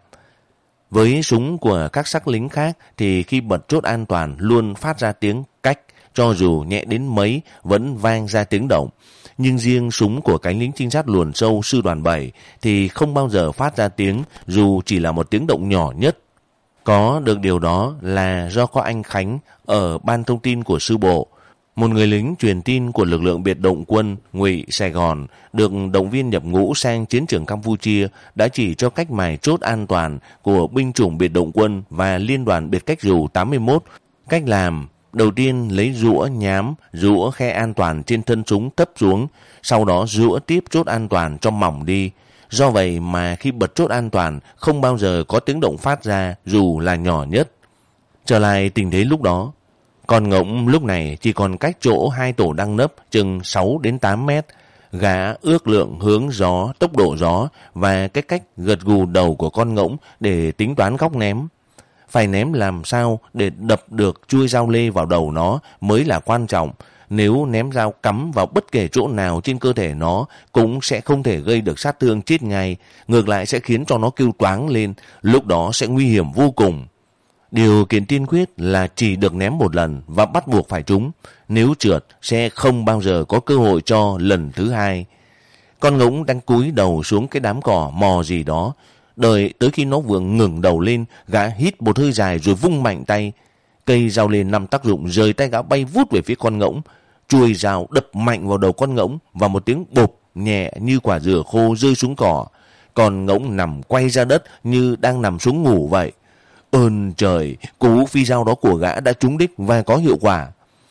Với súng của các sắc lính khác thì khi bật chốt an toàn luôn phát ra tiếng cách, cho dù nhẹ đến mấy vẫn vang ra tiếng động. Nhưng riêng súng của cánh lính trinh sát luồn sâu sư đoàn bảy thì không bao giờ phát ra tiếng, dù chỉ là một tiếng động nhỏ nhất. Có được điều đó là do có anh Khánh ở ban thông tin của sư bộ, một người lính truyền tin của lực lượng biệt động quân Ngụy Sài Gòn, được động viên nhập ngũ sang chiến trường Campuchia, đã chỉ cho cách mài chốt an toàn của binh chủng biệt động quân và liên đoàn biệt cách dù tám mươi mốt. Cách làm: đầu tiên lấy rũa nhám, rũa khe an toàn trên thân súng thấp xuống, sau đó rũa tiếp chốt an toàn cho mỏng đi. Do vậy mà khi bật chốt an toàn không bao giờ có tiếng động phát ra dù là nhỏ nhất. Trở lại tình thế lúc đó, con ngỗng lúc này chỉ còn cách chỗ hai tổ đang nấp chừng sáu đến tám mét. Gã ước lượng hướng gió, tốc độ gió và cái cách gật gù đầu của con ngỗng để tính toán góc ném. Phải ném làm sao để đập được chuôi dao lê vào đầu nó mới là quan trọng. Nếu ném dao cắm vào bất kể chỗ nào trên cơ thể nó cũng sẽ không thể gây được sát thương chết ngay, ngược lại sẽ khiến cho nó kêu toáng lên, lúc đó sẽ nguy hiểm vô cùng. Điều kiện tiên quyết là chỉ được ném một lần và bắt buộc phải trúng, nếu trượt sẽ không bao giờ có cơ hội cho lần thứ hai. Con ngỗng đang cúi đầu xuống cái đám cỏ mò gì đó, đợi tới khi nó vừa ngẩng đầu lên, gã hít một hơi dài rồi vung mạnh tay. Cây dao lên năm tác dụng rời tay gã bay vút về phía con ngỗng. Chuôi dao đập mạnh vào đầu con ngỗng và một tiếng bộp nhẹ như quả dừa khô rơi xuống cỏ. Con ngỗng nằm quay ra đất như đang nằm xuống ngủ vậy. Ơn trời, cú phi dao đó của gã đã trúng đích và có hiệu quả.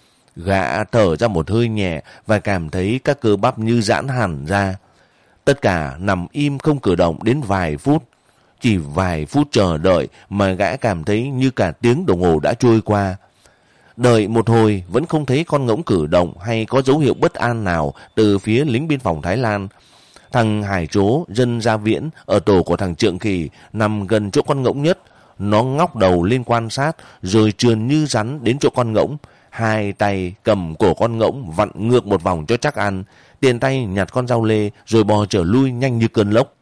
Gã thở ra một hơi nhẹ và cảm thấy các cơ bắp như giãn hẳn ra. Tất cả nằm im không cử động đến vài phút. Chỉ vài phút chờ đợi mà gã cảm thấy như cả tiếng đồng hồ đã trôi qua. Đợi một hồi vẫn không thấy con ngỗng cử động hay có dấu hiệu bất an nào từ phía lính biên phòng Thái Lan. Thằng Hải Trố, dân Gia Viễn, ở tổ của thằng Trượng Kỳ, nằm gần chỗ con ngỗng nhất. Nó ngóc đầu lên quan sát rồi trườn như rắn đến chỗ con ngỗng. Hai tay cầm cổ con ngỗng vặn ngược một vòng cho chắc ăn. Tiền tay nhặt con dao lê rồi bò trở lui nhanh như cơn lốc.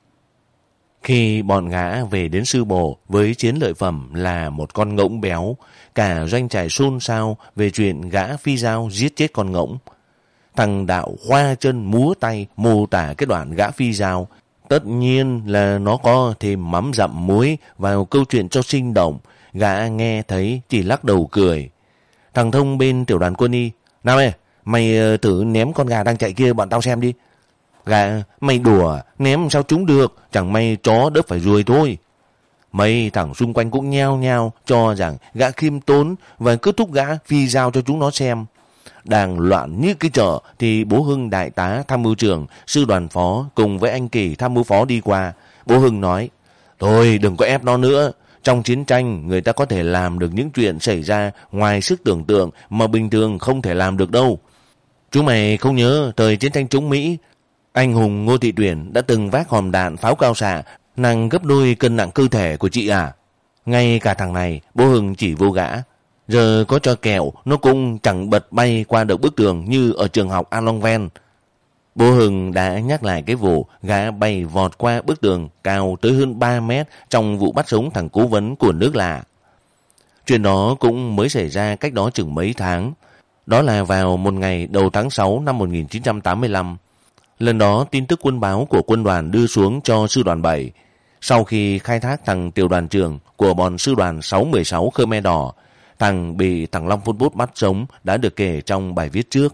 Khi bọn gã về đến sư bộ với chiến lợi phẩm là một con ngỗng béo, cả doanh trại xôn xao về chuyện gã phi dao giết chết con ngỗng. Thằng Đạo khoa chân múa tay mô tả cái đoạn gã phi dao. Tất nhiên là nó có thêm mắm dặm muối vào câu chuyện cho sinh động. Gã nghe thấy chỉ lắc đầu cười. Thằng Thông bên tiểu đoàn quân y: Nào ê, mày uh, thử ném con gà đang chạy kia bọn tao xem đi. Gã: Mày đùa, ném sao trúng được, chẳng may chó đớp phải ruồi thôi. Mấy thằng xung quanh cũng nhao nhao cho rằng gã khiêm tốn và cứ thúc gã phi dao cho chúng nó xem. Đang loạn như cái chợ thì bố Hưng đại tá tham mưu trưởng sư đoàn phó cùng với anh Kỳ tham mưu phó đi qua. Bố Hưng nói: Thôi đừng có ép nó nữa. Trong chiến tranh người ta có thể làm được những chuyện xảy ra ngoài sức tưởng tượng mà bình thường không thể làm được đâu. Chúng mày không nhớ thời chiến tranh chống Mỹ, Anh hùng Ngô Thị Tuyển đã từng vác hòm đạn pháo cao xạ nặng gấp đôi cân nặng cơ thể của chị à? Ngay cả thằng này bố Hưng chỉ vô gã. Giờ có cho kẹo nó cũng chẳng bật bay qua được bức tường như ở trường học An Long Ven. Bố Hưng đã nhắc lại cái vụ gã bay vọt qua bức tường cao tới hơn ba mét trong vụ bắt sống thằng cố vấn của nước Lạ. Chuyện đó cũng mới xảy ra cách đó chừng mấy tháng. Đó là vào một ngày đầu tháng sáu năm một nghìn chín trăm tám mươi lăm. Lần đó tin tức quân báo của quân đoàn đưa xuống cho sư đoàn bảy. Sau khi khai thác thằng tiểu đoàn trưởng của bọn sư đoàn sáu một sáu Khmer Đỏ, thằng bị thằng Long Pol Pot bắt sống đã được kể trong bài viết trước.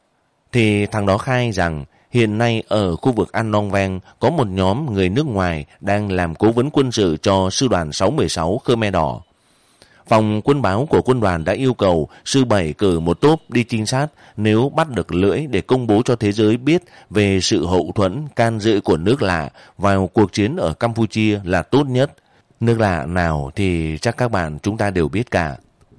Thì thằng đó khai rằng hiện nay ở khu vực An Long Ven có một nhóm người nước ngoài đang làm cố vấn quân sự cho sư đoàn sáu một sáu Khmer Đỏ. Phòng quân báo của quân đoàn đã yêu cầu sư bảy cử một tốp đi trinh sát, nếu bắt được lưỡi để công bố cho thế giới biết về sự hậu thuẫn can dự của nước Lạ vào cuộc chiến ở Campuchia là tốt nhất. Nước Lạ nào thì chắc các bạn chúng ta đều biết cả.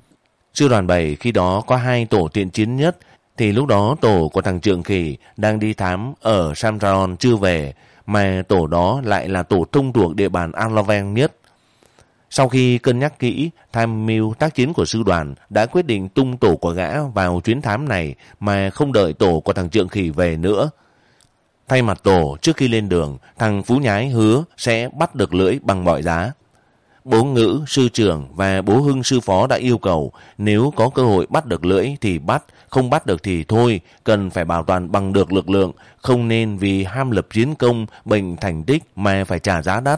Sư đoàn bảy khi đó có hai tổ thiện chiến nhất, thì lúc đó tổ của thằng Trượng Khỉ đang đi thám ở Samraon chưa về, mà tổ đó lại là tổ thông thuộc địa bàn An Long Ven nhất. Sau khi cân nhắc kỹ, tham mưu tác chiến của sư đoàn đã quyết định tung tổ của gã vào chuyến thám này mà không đợi tổ của thằng Trượng Khỉ về nữa. Thay mặt tổ, trước khi lên đường, thằng Phú Nhái hứa sẽ bắt được lưỡi bằng mọi giá. Bố Ngữ, sư trưởng và bố Hưng sư phó đã yêu cầu nếu có cơ hội bắt được lưỡi thì bắt, không bắt được thì thôi, cần phải bảo toàn bằng được lực lượng, không nên vì ham lập chiến công, bệnh thành tích mà phải trả giá đắt.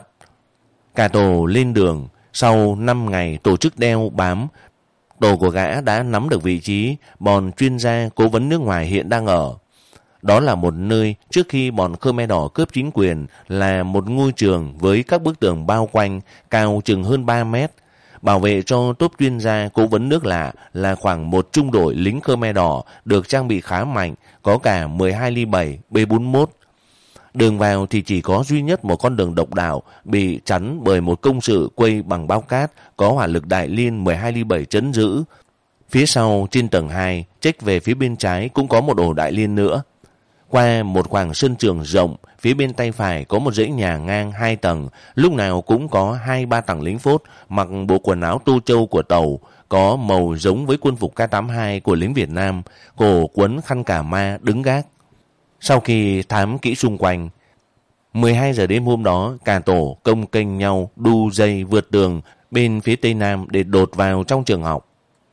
Cả tổ lên đường. Sau năm ngày tổ chức đeo bám, tổ của gã đã nắm được vị trí bọn chuyên gia cố vấn nước ngoài hiện đang ở. Đó là một nơi trước khi bọn Khmer Đỏ cướp chính quyền, là một ngôi trường với các bức tường bao quanh cao chừng hơn ba mét. Bảo vệ cho tốp chuyên gia cố vấn nước Lạ là khoảng một trung đội lính Khmer Đỏ được trang bị khá mạnh, có cả mười hai ly bảy B bốn mốt. Đường vào thì chỉ có duy nhất một con đường độc đạo bị chắn bởi một công sự quây bằng bao cát có hỏa lực đại liên mười hai ly bảy chấn giữ. Phía sau trên tầng hai, chếch về phía bên trái cũng có một ổ đại liên nữa. Qua một khoảng sân trường rộng, phía bên tay phải có một dãy nhà ngang hai tầng, lúc nào cũng có hai ba thằng lính phốt mặc bộ quần áo tô châu của tàu, có màu giống với quân phục K tám mươi hai của lính Việt Nam, cổ quấn khăn cà ma đứng gác. Sau khi thám kỹ xung quanh, mười hai giờ đêm hôm đó, cả tổ công kênh nhau đu dây vượt tường bên phía tây nam để đột vào trong trường học.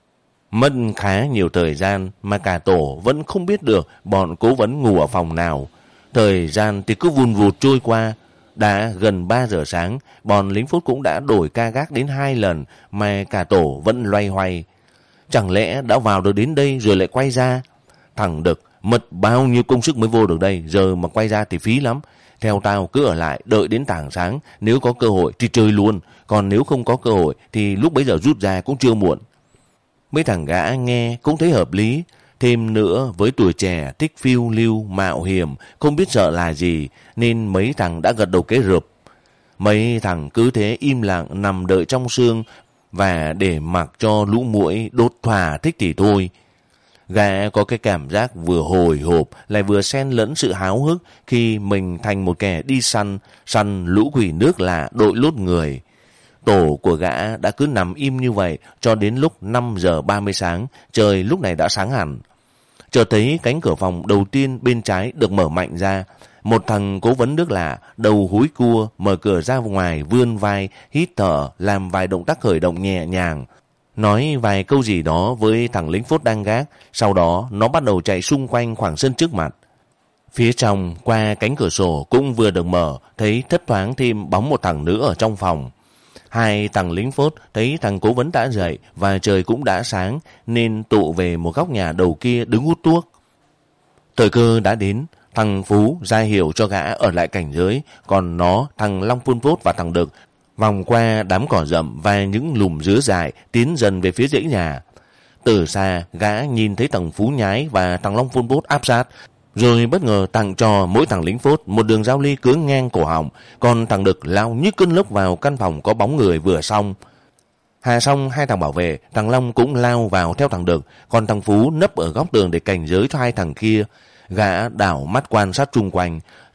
Mất khá nhiều thời gian mà cả tổ vẫn không biết được bọn cố vấn ngủ ở phòng nào. Thời gian thì cứ vùn vụt trôi qua. Đã gần ba giờ sáng, bọn lính phốt cũng đã đổi ca gác đến hai lần mà cả tổ vẫn loay hoay. Chẳng lẽ đã vào được đến đây rồi lại quay ra? Thằng Đực, mất bao nhiêu công sức mới vô được đây, giờ mà quay ra thì phí lắm. Theo tao cứ ở lại đợi đến tảng sáng, nếu có cơ hội thì chơi luôn, còn nếu không có cơ hội thì lúc bấy giờ rút ra cũng chưa muộn. Mấy thằng gã nghe cũng thấy hợp lý. Thêm nữa với tuổi trẻ thích phiêu lưu, mạo hiểm, không biết sợ là gì, nên mấy thằng đã gật đầu cái rụp. Mấy thằng cứ thế im lặng nằm đợi trong sương và để mặc cho lũ muỗi đốt thỏa thích thì thôi. Gã có cái cảm giác vừa hồi hộp lại vừa xen lẫn sự háo hức khi mình thành một kẻ đi săn, săn lũ quỷ nước Lạ đội lốt người. Tổ của gã đã cứ nằm im như vậy cho đến lúc năm giờ ba mươi sáng, trời lúc này đã sáng hẳn. Chợt thấy cánh cửa phòng đầu tiên bên trái được mở mạnh ra. Một thằng cố vấn nước Lạ, đầu húi cua, mở cửa ra ngoài, vươn vai, hít thở, làm vài động tác khởi động nhẹ nhàng. Nói vài câu gì đó với thằng lính phốt đang gác, sau đó nó bắt đầu chạy xung quanh khoảng sân trước mặt. Phía trong, qua cánh cửa sổ cũng vừa được mở, thấy thấp thoáng thêm bóng một thằng nữa ở trong phòng. Hai thằng lính phốt thấy thằng cố vấn đã dậy và trời cũng đã sáng nên tụ về một góc nhà đầu kia đứng hút thuốc. Thời cơ đã đến, thằng Phú ra hiệu cho gã ở lại cảnh giới, còn nó, thằng Long Pol Pot và thằng Đực vòng qua đám cỏ rậm và những lùm dứa dài tiến dần về phía dãy nhà. Từ xa, gã nhìn thấy thằng Phú Nhái và thằng Long Pol Pot áp sát, rồi bất ngờ tặng cho mỗi thằng lính phốt một đường dao ly cứa ngang cổ họng, còn thằng Đực lao như cơn lốc vào căn phòng có bóng người vừa xong. Hà xong hai thằng bảo vệ, thằng Long cũng lao vào theo thằng Đực, còn thằng Phú nấp ở góc tường để cảnh giới cho hai thằng kia. Gã đảo mắt quan sát chung quanh,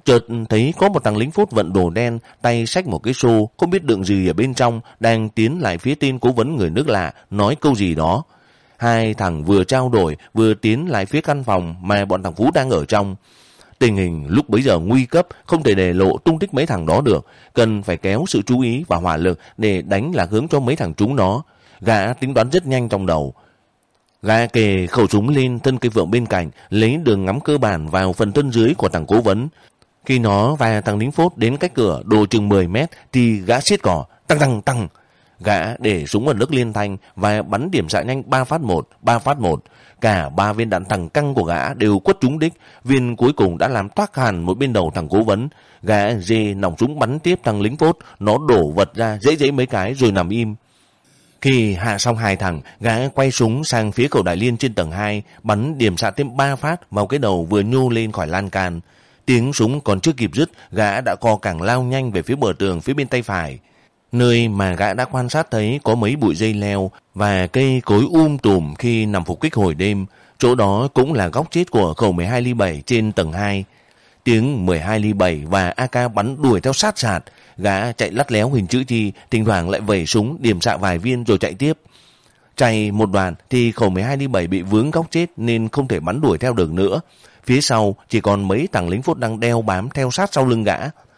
Chợt thấy có một thằng lính phốt vận đồ đen, tay xách một cái xô, không biết đựng gì ở bên trong, đang tiến lại phía tên cố vấn người nước lạ, nói câu gì đó. Hai thằng vừa trao đổi, vừa tiến lại phía căn phòng mà bọn thằng Phú đang ở trong. Tình hình lúc bấy giờ nguy cấp, không thể để lộ tung tích mấy thằng đó được, cần phải kéo sự chú ý và hỏa lực để đánh lạc hướng cho mấy thằng chúng nó. Gã tính toán rất nhanh trong đầu. Gã kề khẩu súng lên thân cây vượng bên cạnh, lấy đường ngắm cơ bản vào phần thân dưới của thằng cố vấn. Khi nó và thằng lính phốt đến cách cửa độ chừng mười mét thì gã siết cỏ, tăng tăng tăng. Gã để súng ở nước liên thanh và bắn điểm xạ nhanh ba phát một, ba phát một. Cả ba viên đạn thẳng căng của gã đều quất trúng đích. Viên cuối cùng đã làm toác hẳn một bên đầu thằng cố vấn. Gã dê nòng súng bắn tiếp thằng lính phốt, nó đổ vật ra dễ dễ mấy cái rồi nằm im. Khi hạ xong hai thằng, gã quay súng sang phía cầu Đại Liên trên tầng hai, bắn điểm xạ thêm ba phát vào cái đầu vừa nhô lên khỏi lan can. Tiếng súng còn chưa kịp dứt, gã đã co cẳng lao nhanh về phía bờ tường phía bên tay phải. Nơi mà gã đã quan sát thấy có mấy bụi dây leo và cây cối um tùm khi nằm phục kích hồi đêm. Chỗ đó cũng là góc chết của khẩu mười hai ly bảy trên tầng hai. Tiếng mười hai ly bảy và a ca bắn đuổi theo sát sạt. Gã chạy lắt léo hình chữ T, thỉnh thoảng lại vẩy súng điểm xạ vài viên rồi chạy tiếp. Chạy một đoạn thì khẩu mười hai ly bảy bị vướng góc chết nên không thể bắn đuổi theo được nữa. Phía sau chỉ còn mấy thằng lính phốt đang đeo bám theo sát sau lưng gã.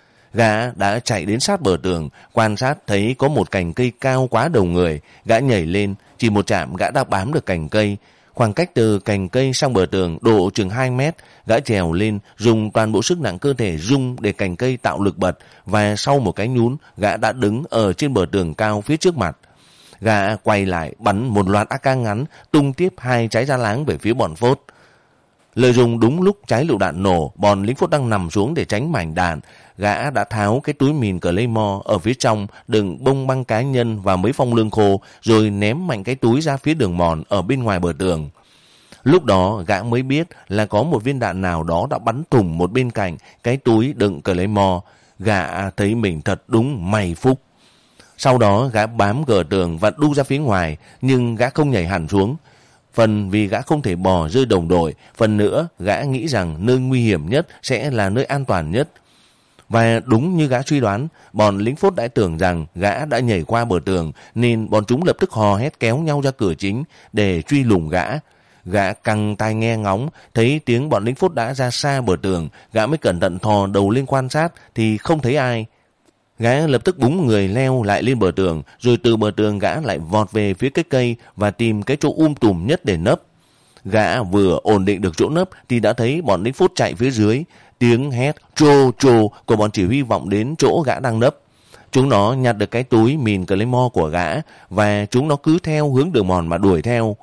Gã đã chạy đến sát bờ tường, quan sát thấy có một cành cây cao quá đầu người. Gã nhảy lên, chỉ một chạm gã đã bám được cành cây. Khoảng cách từ cành cây sang bờ tường độ chừng hai mét, gã trèo lên, dùng toàn bộ sức nặng cơ thể rung để cành cây tạo lực bật, và sau một cái nhún, gã đã đứng ở trên bờ tường cao phía trước mặt. Gã quay lại, bắn một loạt a ca ngắn, tung tiếp hai trái da láng về phía bọn phốt. Lợi dụng đúng lúc trái lựu đạn nổ, bọn lính phốt đang nằm xuống để tránh mảnh đạn. Gã đã tháo cái túi mìn Claymore ở phía trong, đựng bông băng cá nhân và mấy phong lương khô, rồi ném mạnh cái túi ra phía đường mòn ở bên ngoài bờ tường. Lúc đó gã mới biết là có một viên đạn nào đó đã bắn thủng một bên cạnh cái túi đựng Claymore. Gã thấy mình thật đúng may phúc. Sau đó gã bám gờ tường và đu ra phía ngoài, nhưng gã không nhảy hẳn xuống. Phần vì gã không thể bò rơi đồng đội, phần nữa gã nghĩ rằng nơi nguy hiểm nhất sẽ là nơi an toàn nhất. Và đúng như gã suy đoán, bọn lính phốt đã tưởng rằng gã đã nhảy qua bờ tường, nên bọn chúng lập tức hò hét kéo nhau ra cửa chính để truy lùng gã. Gã căng tai nghe ngóng, thấy tiếng bọn lính phốt đã ra xa bờ tường, gã mới cẩn thận thò đầu lên quan sát thì không thấy ai. Gã lập tức búng người leo lại lên bờ tường, rồi từ bờ tường gã lại vọt về phía cái cây và tìm cái chỗ um tùm nhất để nấp. Gã vừa ổn định được chỗ nấp thì đã thấy bọn lính phốt chạy phía dưới. Tiếng hét trô trô của bọn chỉ huy vọng đến chỗ gã đang nấp. Chúng nó nhặt được cái túi mìn Claymore của gã và chúng nó cứ theo hướng đường mòn mà đuổi theo.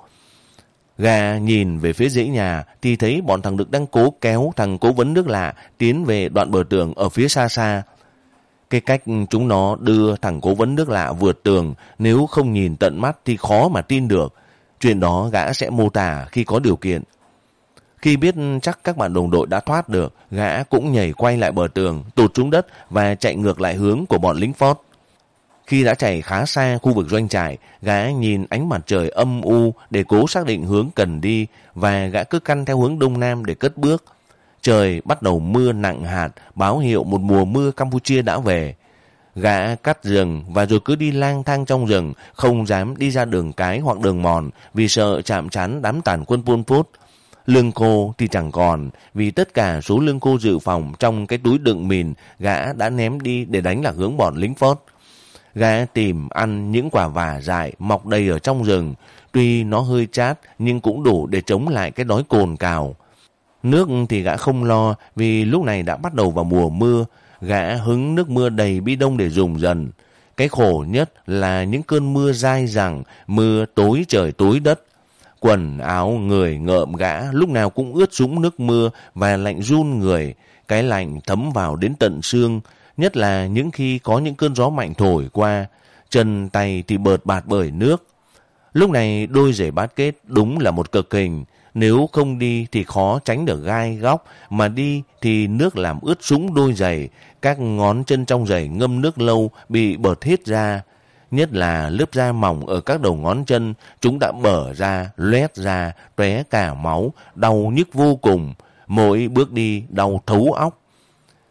Gã nhìn về phía dãy nhà thì thấy bọn thằng Đực đang cố kéo thằng cố vấn nước lạ tiến về đoạn bờ tường ở phía xa xa. Cái cách chúng nó đưa thằng cố vấn nước lạ vượt tường, nếu không nhìn tận mắt thì khó mà tin được. Chuyện đó gã sẽ mô tả khi có điều kiện. Khi biết chắc các bạn đồng đội đã thoát được, gã cũng nhảy quay lại bờ tường, tụt xuống đất và chạy ngược lại hướng của bọn lính phốt. Khi đã chạy khá xa khu vực doanh trại, gã nhìn ánh mặt trời âm u để cố xác định hướng cần đi và gã cứ căn theo hướng đông nam để cất bước. Trời bắt đầu mưa nặng hạt, báo hiệu một mùa mưa Campuchia đã về. Gã cắt rừng và rồi cứ đi lang thang trong rừng, không dám đi ra đường cái hoặc đường mòn vì sợ chạm trán đám tàn quân Pol Pot. Lương khô thì chẳng còn, vì tất cả số lương khô dự phòng trong cái túi đựng mìn gã đã ném đi để đánh lạc hướng bọn lính phốt. Gã tìm ăn những quả vả dại mọc đầy ở trong rừng, tuy nó hơi chát nhưng cũng đủ để chống lại cái đói cồn cào. Nước thì gã không lo vì lúc này đã bắt đầu vào mùa mưa, gã hứng nước mưa đầy bi đông để dùng dần. Cái khổ nhất là những cơn mưa dai dẳng, mưa tối trời tối đất. Quần áo người ngợm gã lúc nào cũng ướt sũng nước mưa và lạnh run người, cái lạnh thấm vào đến tận xương, nhất là những khi có những cơn gió mạnh thổi qua, chân tay thì bợt bạt bởi nước. Lúc này đôi giày bát kết đúng là một cực hình, nếu không đi thì khó tránh được gai góc, mà đi thì nước làm ướt sũng đôi giày, các ngón chân trong giày ngâm nước lâu bị bợt hết ra. Nhất là lớp da mỏng ở các đầu ngón chân, chúng đã bở ra, loét ra, tóe cả máu, đau nhức vô cùng, mỗi bước đi đau thấu óc.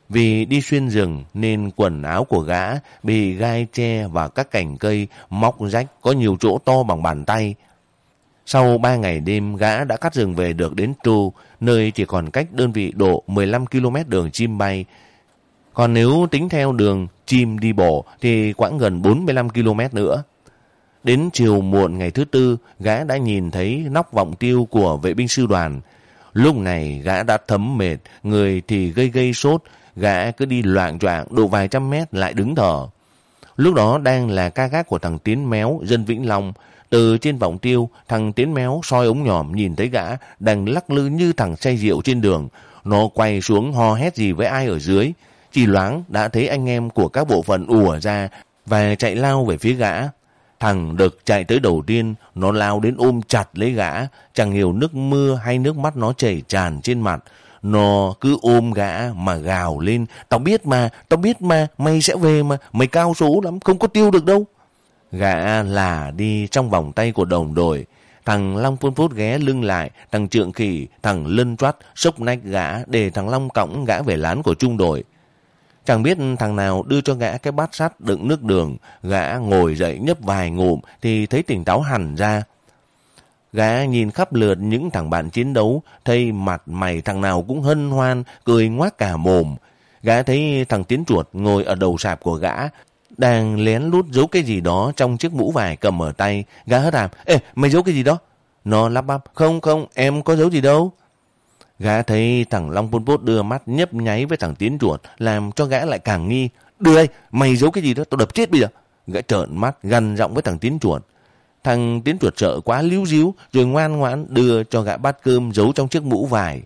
Vì đi xuyên rừng nên quần áo của gã bị gai tre và các cành cây móc rách, có nhiều chỗ to bằng bàn tay. Sau ba ngày đêm, gã đã cắt rừng về được đến Tru, nơi chỉ còn cách đơn vị độ mười lăm ki lô mét đường chim bay. Còn nếu tính theo đường chim đi bộ thì quãng gần bốn mươi lăm ki lô mét nữa. Đến chiều muộn ngày thứ tư, gã đã nhìn thấy nóc vọng tiêu của vệ binh sư đoàn. Lúc này gã đã thấm mệt, người thì gây gây sốt, gã cứ đi loạng choạng độ vài trăm mét lại đứng thở. Lúc đó đang là ca gác của thằng Tiến Méo, dân Vĩnh Long. Từ trên vọng tiêu, thằng Tiến Méo soi ống nhòm nhìn thấy gã đang lắc lư như thằng say rượu trên đường. Nó quay xuống hò hét gì với ai ở dưới. Chỉ loáng đã thấy anh em của các bộ phận ùa ra và chạy lao về phía gã. Thằng Đực chạy tới đầu tiên, nó lao đến ôm chặt lấy gã, chẳng hiểu nước mưa hay nước mắt nó chảy tràn trên mặt. Nó cứ ôm gã mà gào lên, tao biết mà, tao biết mà, mày sẽ về mà, mày cao số lắm, không có tiêu được đâu. Gã là đi trong vòng tay của đồng đội. Thằng Long Phun Phút ghé lưng lại, thằng Trượng Khỉ, thằng Lân Choắt xốc nách gã để thằng Long cõng gã về lán của trung đội. Chẳng biết thằng nào đưa cho gã cái bát sắt đựng nước đường, gã ngồi dậy nhấp vài ngụm thì thấy tỉnh táo hẳn ra. Gã nhìn khắp lượt những thằng bạn chiến đấu, thấy mặt mày thằng nào cũng hân hoan, cười ngoác cả mồm. Gã thấy thằng Tiến Chuột ngồi ở đầu sạp của gã, đang lén lút giấu cái gì đó trong chiếc mũ vải cầm ở tay. Gã hất hàm, ê, mày giấu cái gì đó? Nó lắp bắp, không không, em có giấu gì đâu. Gã thấy thằng Long Pol Pot đưa mắt nhấp nháy với thằng Tiến Chuột, làm cho gã lại càng nghi. Đưa đây, mày giấu cái gì đó, tao đập chết bây giờ. Gã trợn mắt, gằn giọng với thằng Tiến Chuột. Thằng Tiến Chuột sợ quá líu díu, rồi ngoan ngoãn đưa cho gã bát cơm giấu trong chiếc mũ vải.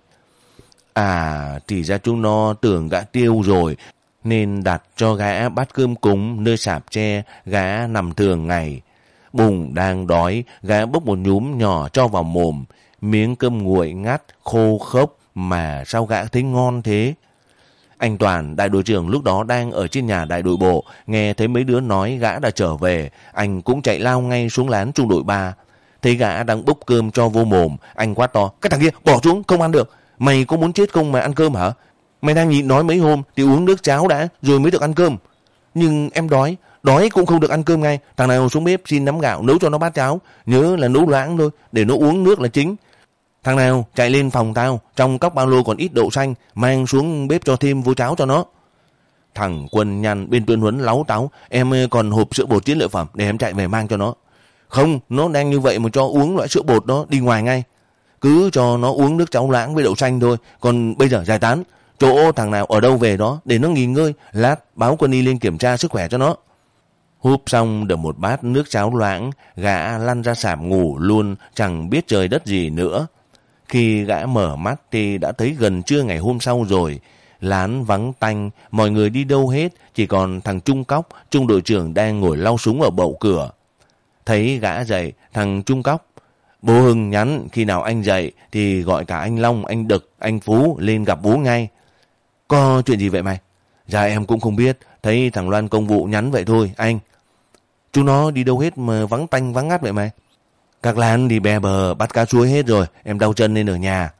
À, thì ra chúng nó tưởng gã tiêu rồi, nên đặt cho gã bát cơm cúng nơi sạp tre, gã nằm thường ngày. Bụng đang đói, gã bốc một nhúm nhỏ cho vào mồm. Miếng cơm nguội ngắt, khô khốc mà sao gã thấy ngon thế. Anh Toàn, đại đội trưởng lúc đó đang ở trên nhà đại đội bộ, nghe thấy mấy đứa nói gã đã trở về, anh cũng chạy lao ngay xuống lán trung đội ba. Thấy gã đang bốc cơm cho vô mồm, anh quát to, cái thằng kia bỏ xuống, không ăn được. Mày có muốn chết không mà ăn cơm hả? Mày đang nhịn đói mấy hôm thì uống nước cháo đã, rồi mới được ăn cơm. Nhưng em đói, đói cũng không được ăn cơm ngay. Thằng nào xuống bếp xin nắm gạo nấu cho nó bát cháo, nhớ là nấu loãng thôi, để nó uống nước là chính. Thằng nào chạy lên phòng tao, trong cốc ba lô còn ít đậu xanh, mang xuống bếp cho thêm vô cháo cho nó. Thằng Quân nhăn bên Tuyên Huấn láu táu, em còn hộp sữa bột chiến lợi phẩm để em chạy về mang cho nó. Không, nó đang như vậy mà cho uống loại sữa bột đó, đi ngoài ngay. Cứ cho nó uống nước cháo loãng với đậu xanh thôi, còn bây giờ giải tán. Chỗ thằng nào ở đâu về đó, để nó nghỉ ngơi, lát báo quân y lên kiểm tra sức khỏe cho nó. Húp xong được một bát nước cháo loãng, gã lăn ra sạp ngủ luôn, chẳng biết trời đất gì nữa. Khi gã mở mắt thì đã thấy gần trưa ngày hôm sau rồi. Lán vắng tanh, mọi người đi đâu hết, chỉ còn thằng Trung Cóc, trung đội trưởng đang ngồi lau súng ở bậu cửa. Thấy gã dậy, thằng Trung Cóc, bố Hưng nhắn khi nào anh dậy thì gọi cả anh Long, anh Đực, anh Phú lên gặp bố ngay. Có chuyện gì vậy mày? Dạ em cũng không biết, thấy thằng Loan công vụ nhắn vậy thôi anh. Chúng nó đi đâu hết mà vắng tanh vắng ngắt vậy mày? Các lán đi bè bờ bắt cá chuối hết rồi, em đau chân nên ở nhà.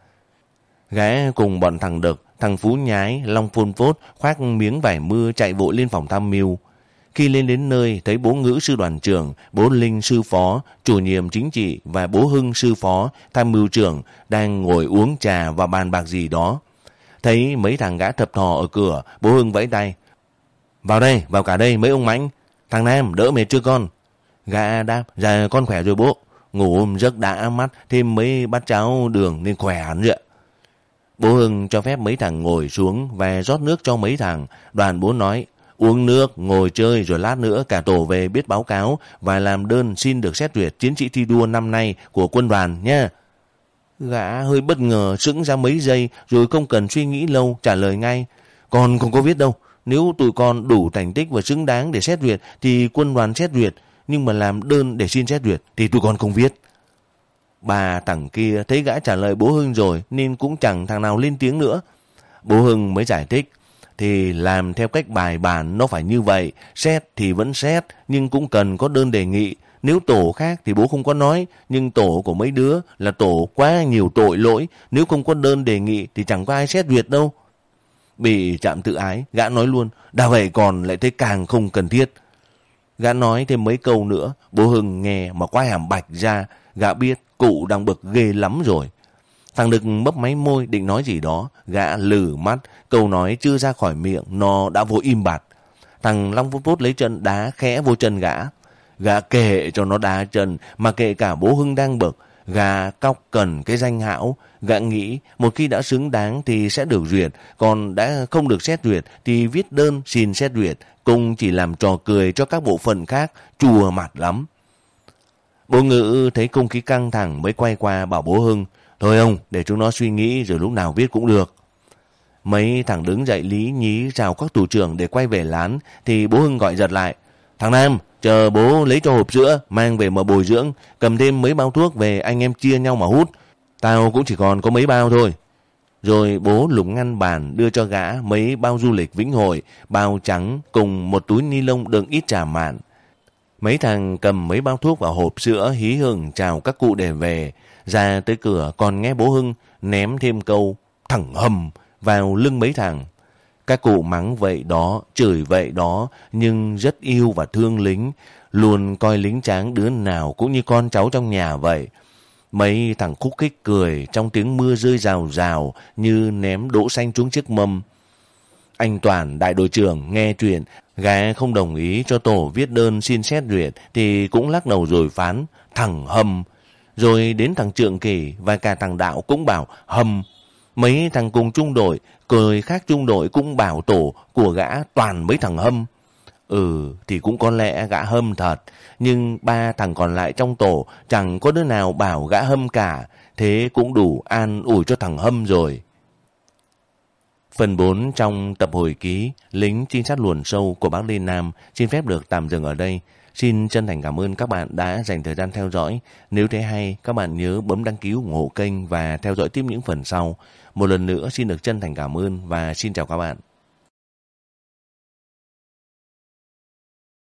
Gã cùng bọn thằng Đực, thằng Phú Nhái, Long Phun Phốt khoác miếng vải mưa chạy vội lên phòng tham mưu. Khi lên đến nơi, thấy bố Ngữ sư đoàn trưởng, bố Linh sư phó, chủ nhiệm chính trị và bố Hưng sư phó, tham mưu trưởng đang ngồi uống trà và bàn bạc gì đó. Thấy mấy thằng gã thập thò ở cửa, bố Hưng vẫy tay. Vào đây, vào cả đây mấy ông mãnh. Thằng Nam, đỡ mệt chưa con? Gã đáp, dạ con khỏe rồi bố. Ngủ ôm giấc đã mắt, thêm mấy bát cháo đường nên khỏe hẳn rồi. Bố Hưng cho phép mấy thằng ngồi xuống và rót nước cho mấy thằng. Đoàn bố nói, uống nước, ngồi chơi rồi lát nữa cả tổ về biết báo cáo và làm đơn xin được xét duyệt chiến sĩ thi đua năm nay của quân đoàn nha. Gã hơi bất ngờ, sững ra mấy giây rồi không cần suy nghĩ lâu trả lời ngay. Con không có viết đâu. Nếu tụi con đủ thành tích và xứng đáng để xét duyệt thì quân đoàn xét duyệt. Nhưng mà làm đơn để xin xét duyệt thì tụi con không viết. Bà thằng kia thấy gã trả lời bố Hưng rồi nên cũng chẳng thằng nào lên tiếng nữa. Bố Hưng mới giải thích. Thì làm theo cách bài bản nó phải như vậy. Xét thì vẫn xét nhưng cũng cần có đơn đề nghị. Nếu tổ khác thì bố không có nói. Nhưng tổ của mấy đứa là tổ quá nhiều tội lỗi. Nếu không có đơn đề nghị thì chẳng có ai xét duyệt đâu. Bị chạm tự ái, gã nói luôn, đã vậy còn lại thấy càng không cần thiết. Gã nói thêm mấy câu nữa, bố Hưng nghe mà quay hàm bạch ra, gã biết cụ đang bực ghê lắm rồi. Thằng Đực mấp máy môi định nói gì đó, gã lử mắt, câu nói chưa ra khỏi miệng, nó đã vô im bặt. Thằng Long Phút Phút lấy chân đá khẽ vô chân gã. Gã kệ cho nó đá chân, mà kệ cả bố Hưng đang bực. Gã cóc cần cái danh hão, gã nghĩ một khi đã xứng đáng thì sẽ được duyệt, còn đã không được xét duyệt thì viết đơn xin xét duyệt, cũng chỉ làm trò cười cho các bộ phận khác, chùa mặt lắm. Bố Ngữ thấy không khí căng thẳng mới quay qua bảo bố Hưng, thôi ông, để chúng nó suy nghĩ rồi lúc nào viết cũng được. Mấy thằng đứng dậy lý nhí chào các tù trưởng để quay về lán, thì bố Hưng gọi giật lại. Thằng Nam, chờ bố lấy cho hộp sữa, mang về mà bồi dưỡng, cầm thêm mấy bao thuốc về anh em chia nhau mà hút. Tao cũng chỉ còn có mấy bao thôi. Rồi bố lục ngăn bàn đưa cho gã mấy bao du lịch Vĩnh Hội, bao trắng cùng một túi ni lông đựng ít trà mạn. Mấy thằng cầm mấy bao thuốc và hộp sữa hí hửng chào các cụ để về. Ra tới cửa còn nghe bố Hưng ném thêm câu thằng hầm vào lưng mấy thằng. Các cụ mắng vậy đó, chửi vậy đó, nhưng rất yêu và thương lính, luôn coi lính tráng đứa nào cũng như con cháu trong nhà vậy. Mấy thằng khúc khích cười trong tiếng mưa rơi rào rào như ném đỗ xanh xuống chiếc mâm. Anh Toàn, đại đội trưởng, nghe chuyện, gã không đồng ý cho tổ viết đơn xin xét duyệt thì cũng lắc đầu rồi phán, thằng hầm. Rồi đến thằng Trượng Kỳ và cả thằng Đạo cũng bảo hầm. Mấy thằng cùng trung đội, cười khác trung đội cũng bảo tổ của gã toàn mấy thằng hâm. Ừ, thì cũng có lẽ gã hâm thật, nhưng ba thằng còn lại trong tổ chẳng có đứa nào bảo gã hâm cả, thế cũng đủ an ủi cho thằng hâm rồi. Phần bốn trong tập hồi ký Lính Trinh sát luồn sâu của bác Lê Nam xin phép được tạm dừng ở đây. Xin chân thành cảm ơn các bạn đã dành thời gian theo dõi. Nếu thấy hay, các bạn nhớ bấm đăng ký ủng hộ kênh và theo dõi tiếp những phần sau. Một lần nữa xin được chân thành cảm ơn và xin chào các bạn.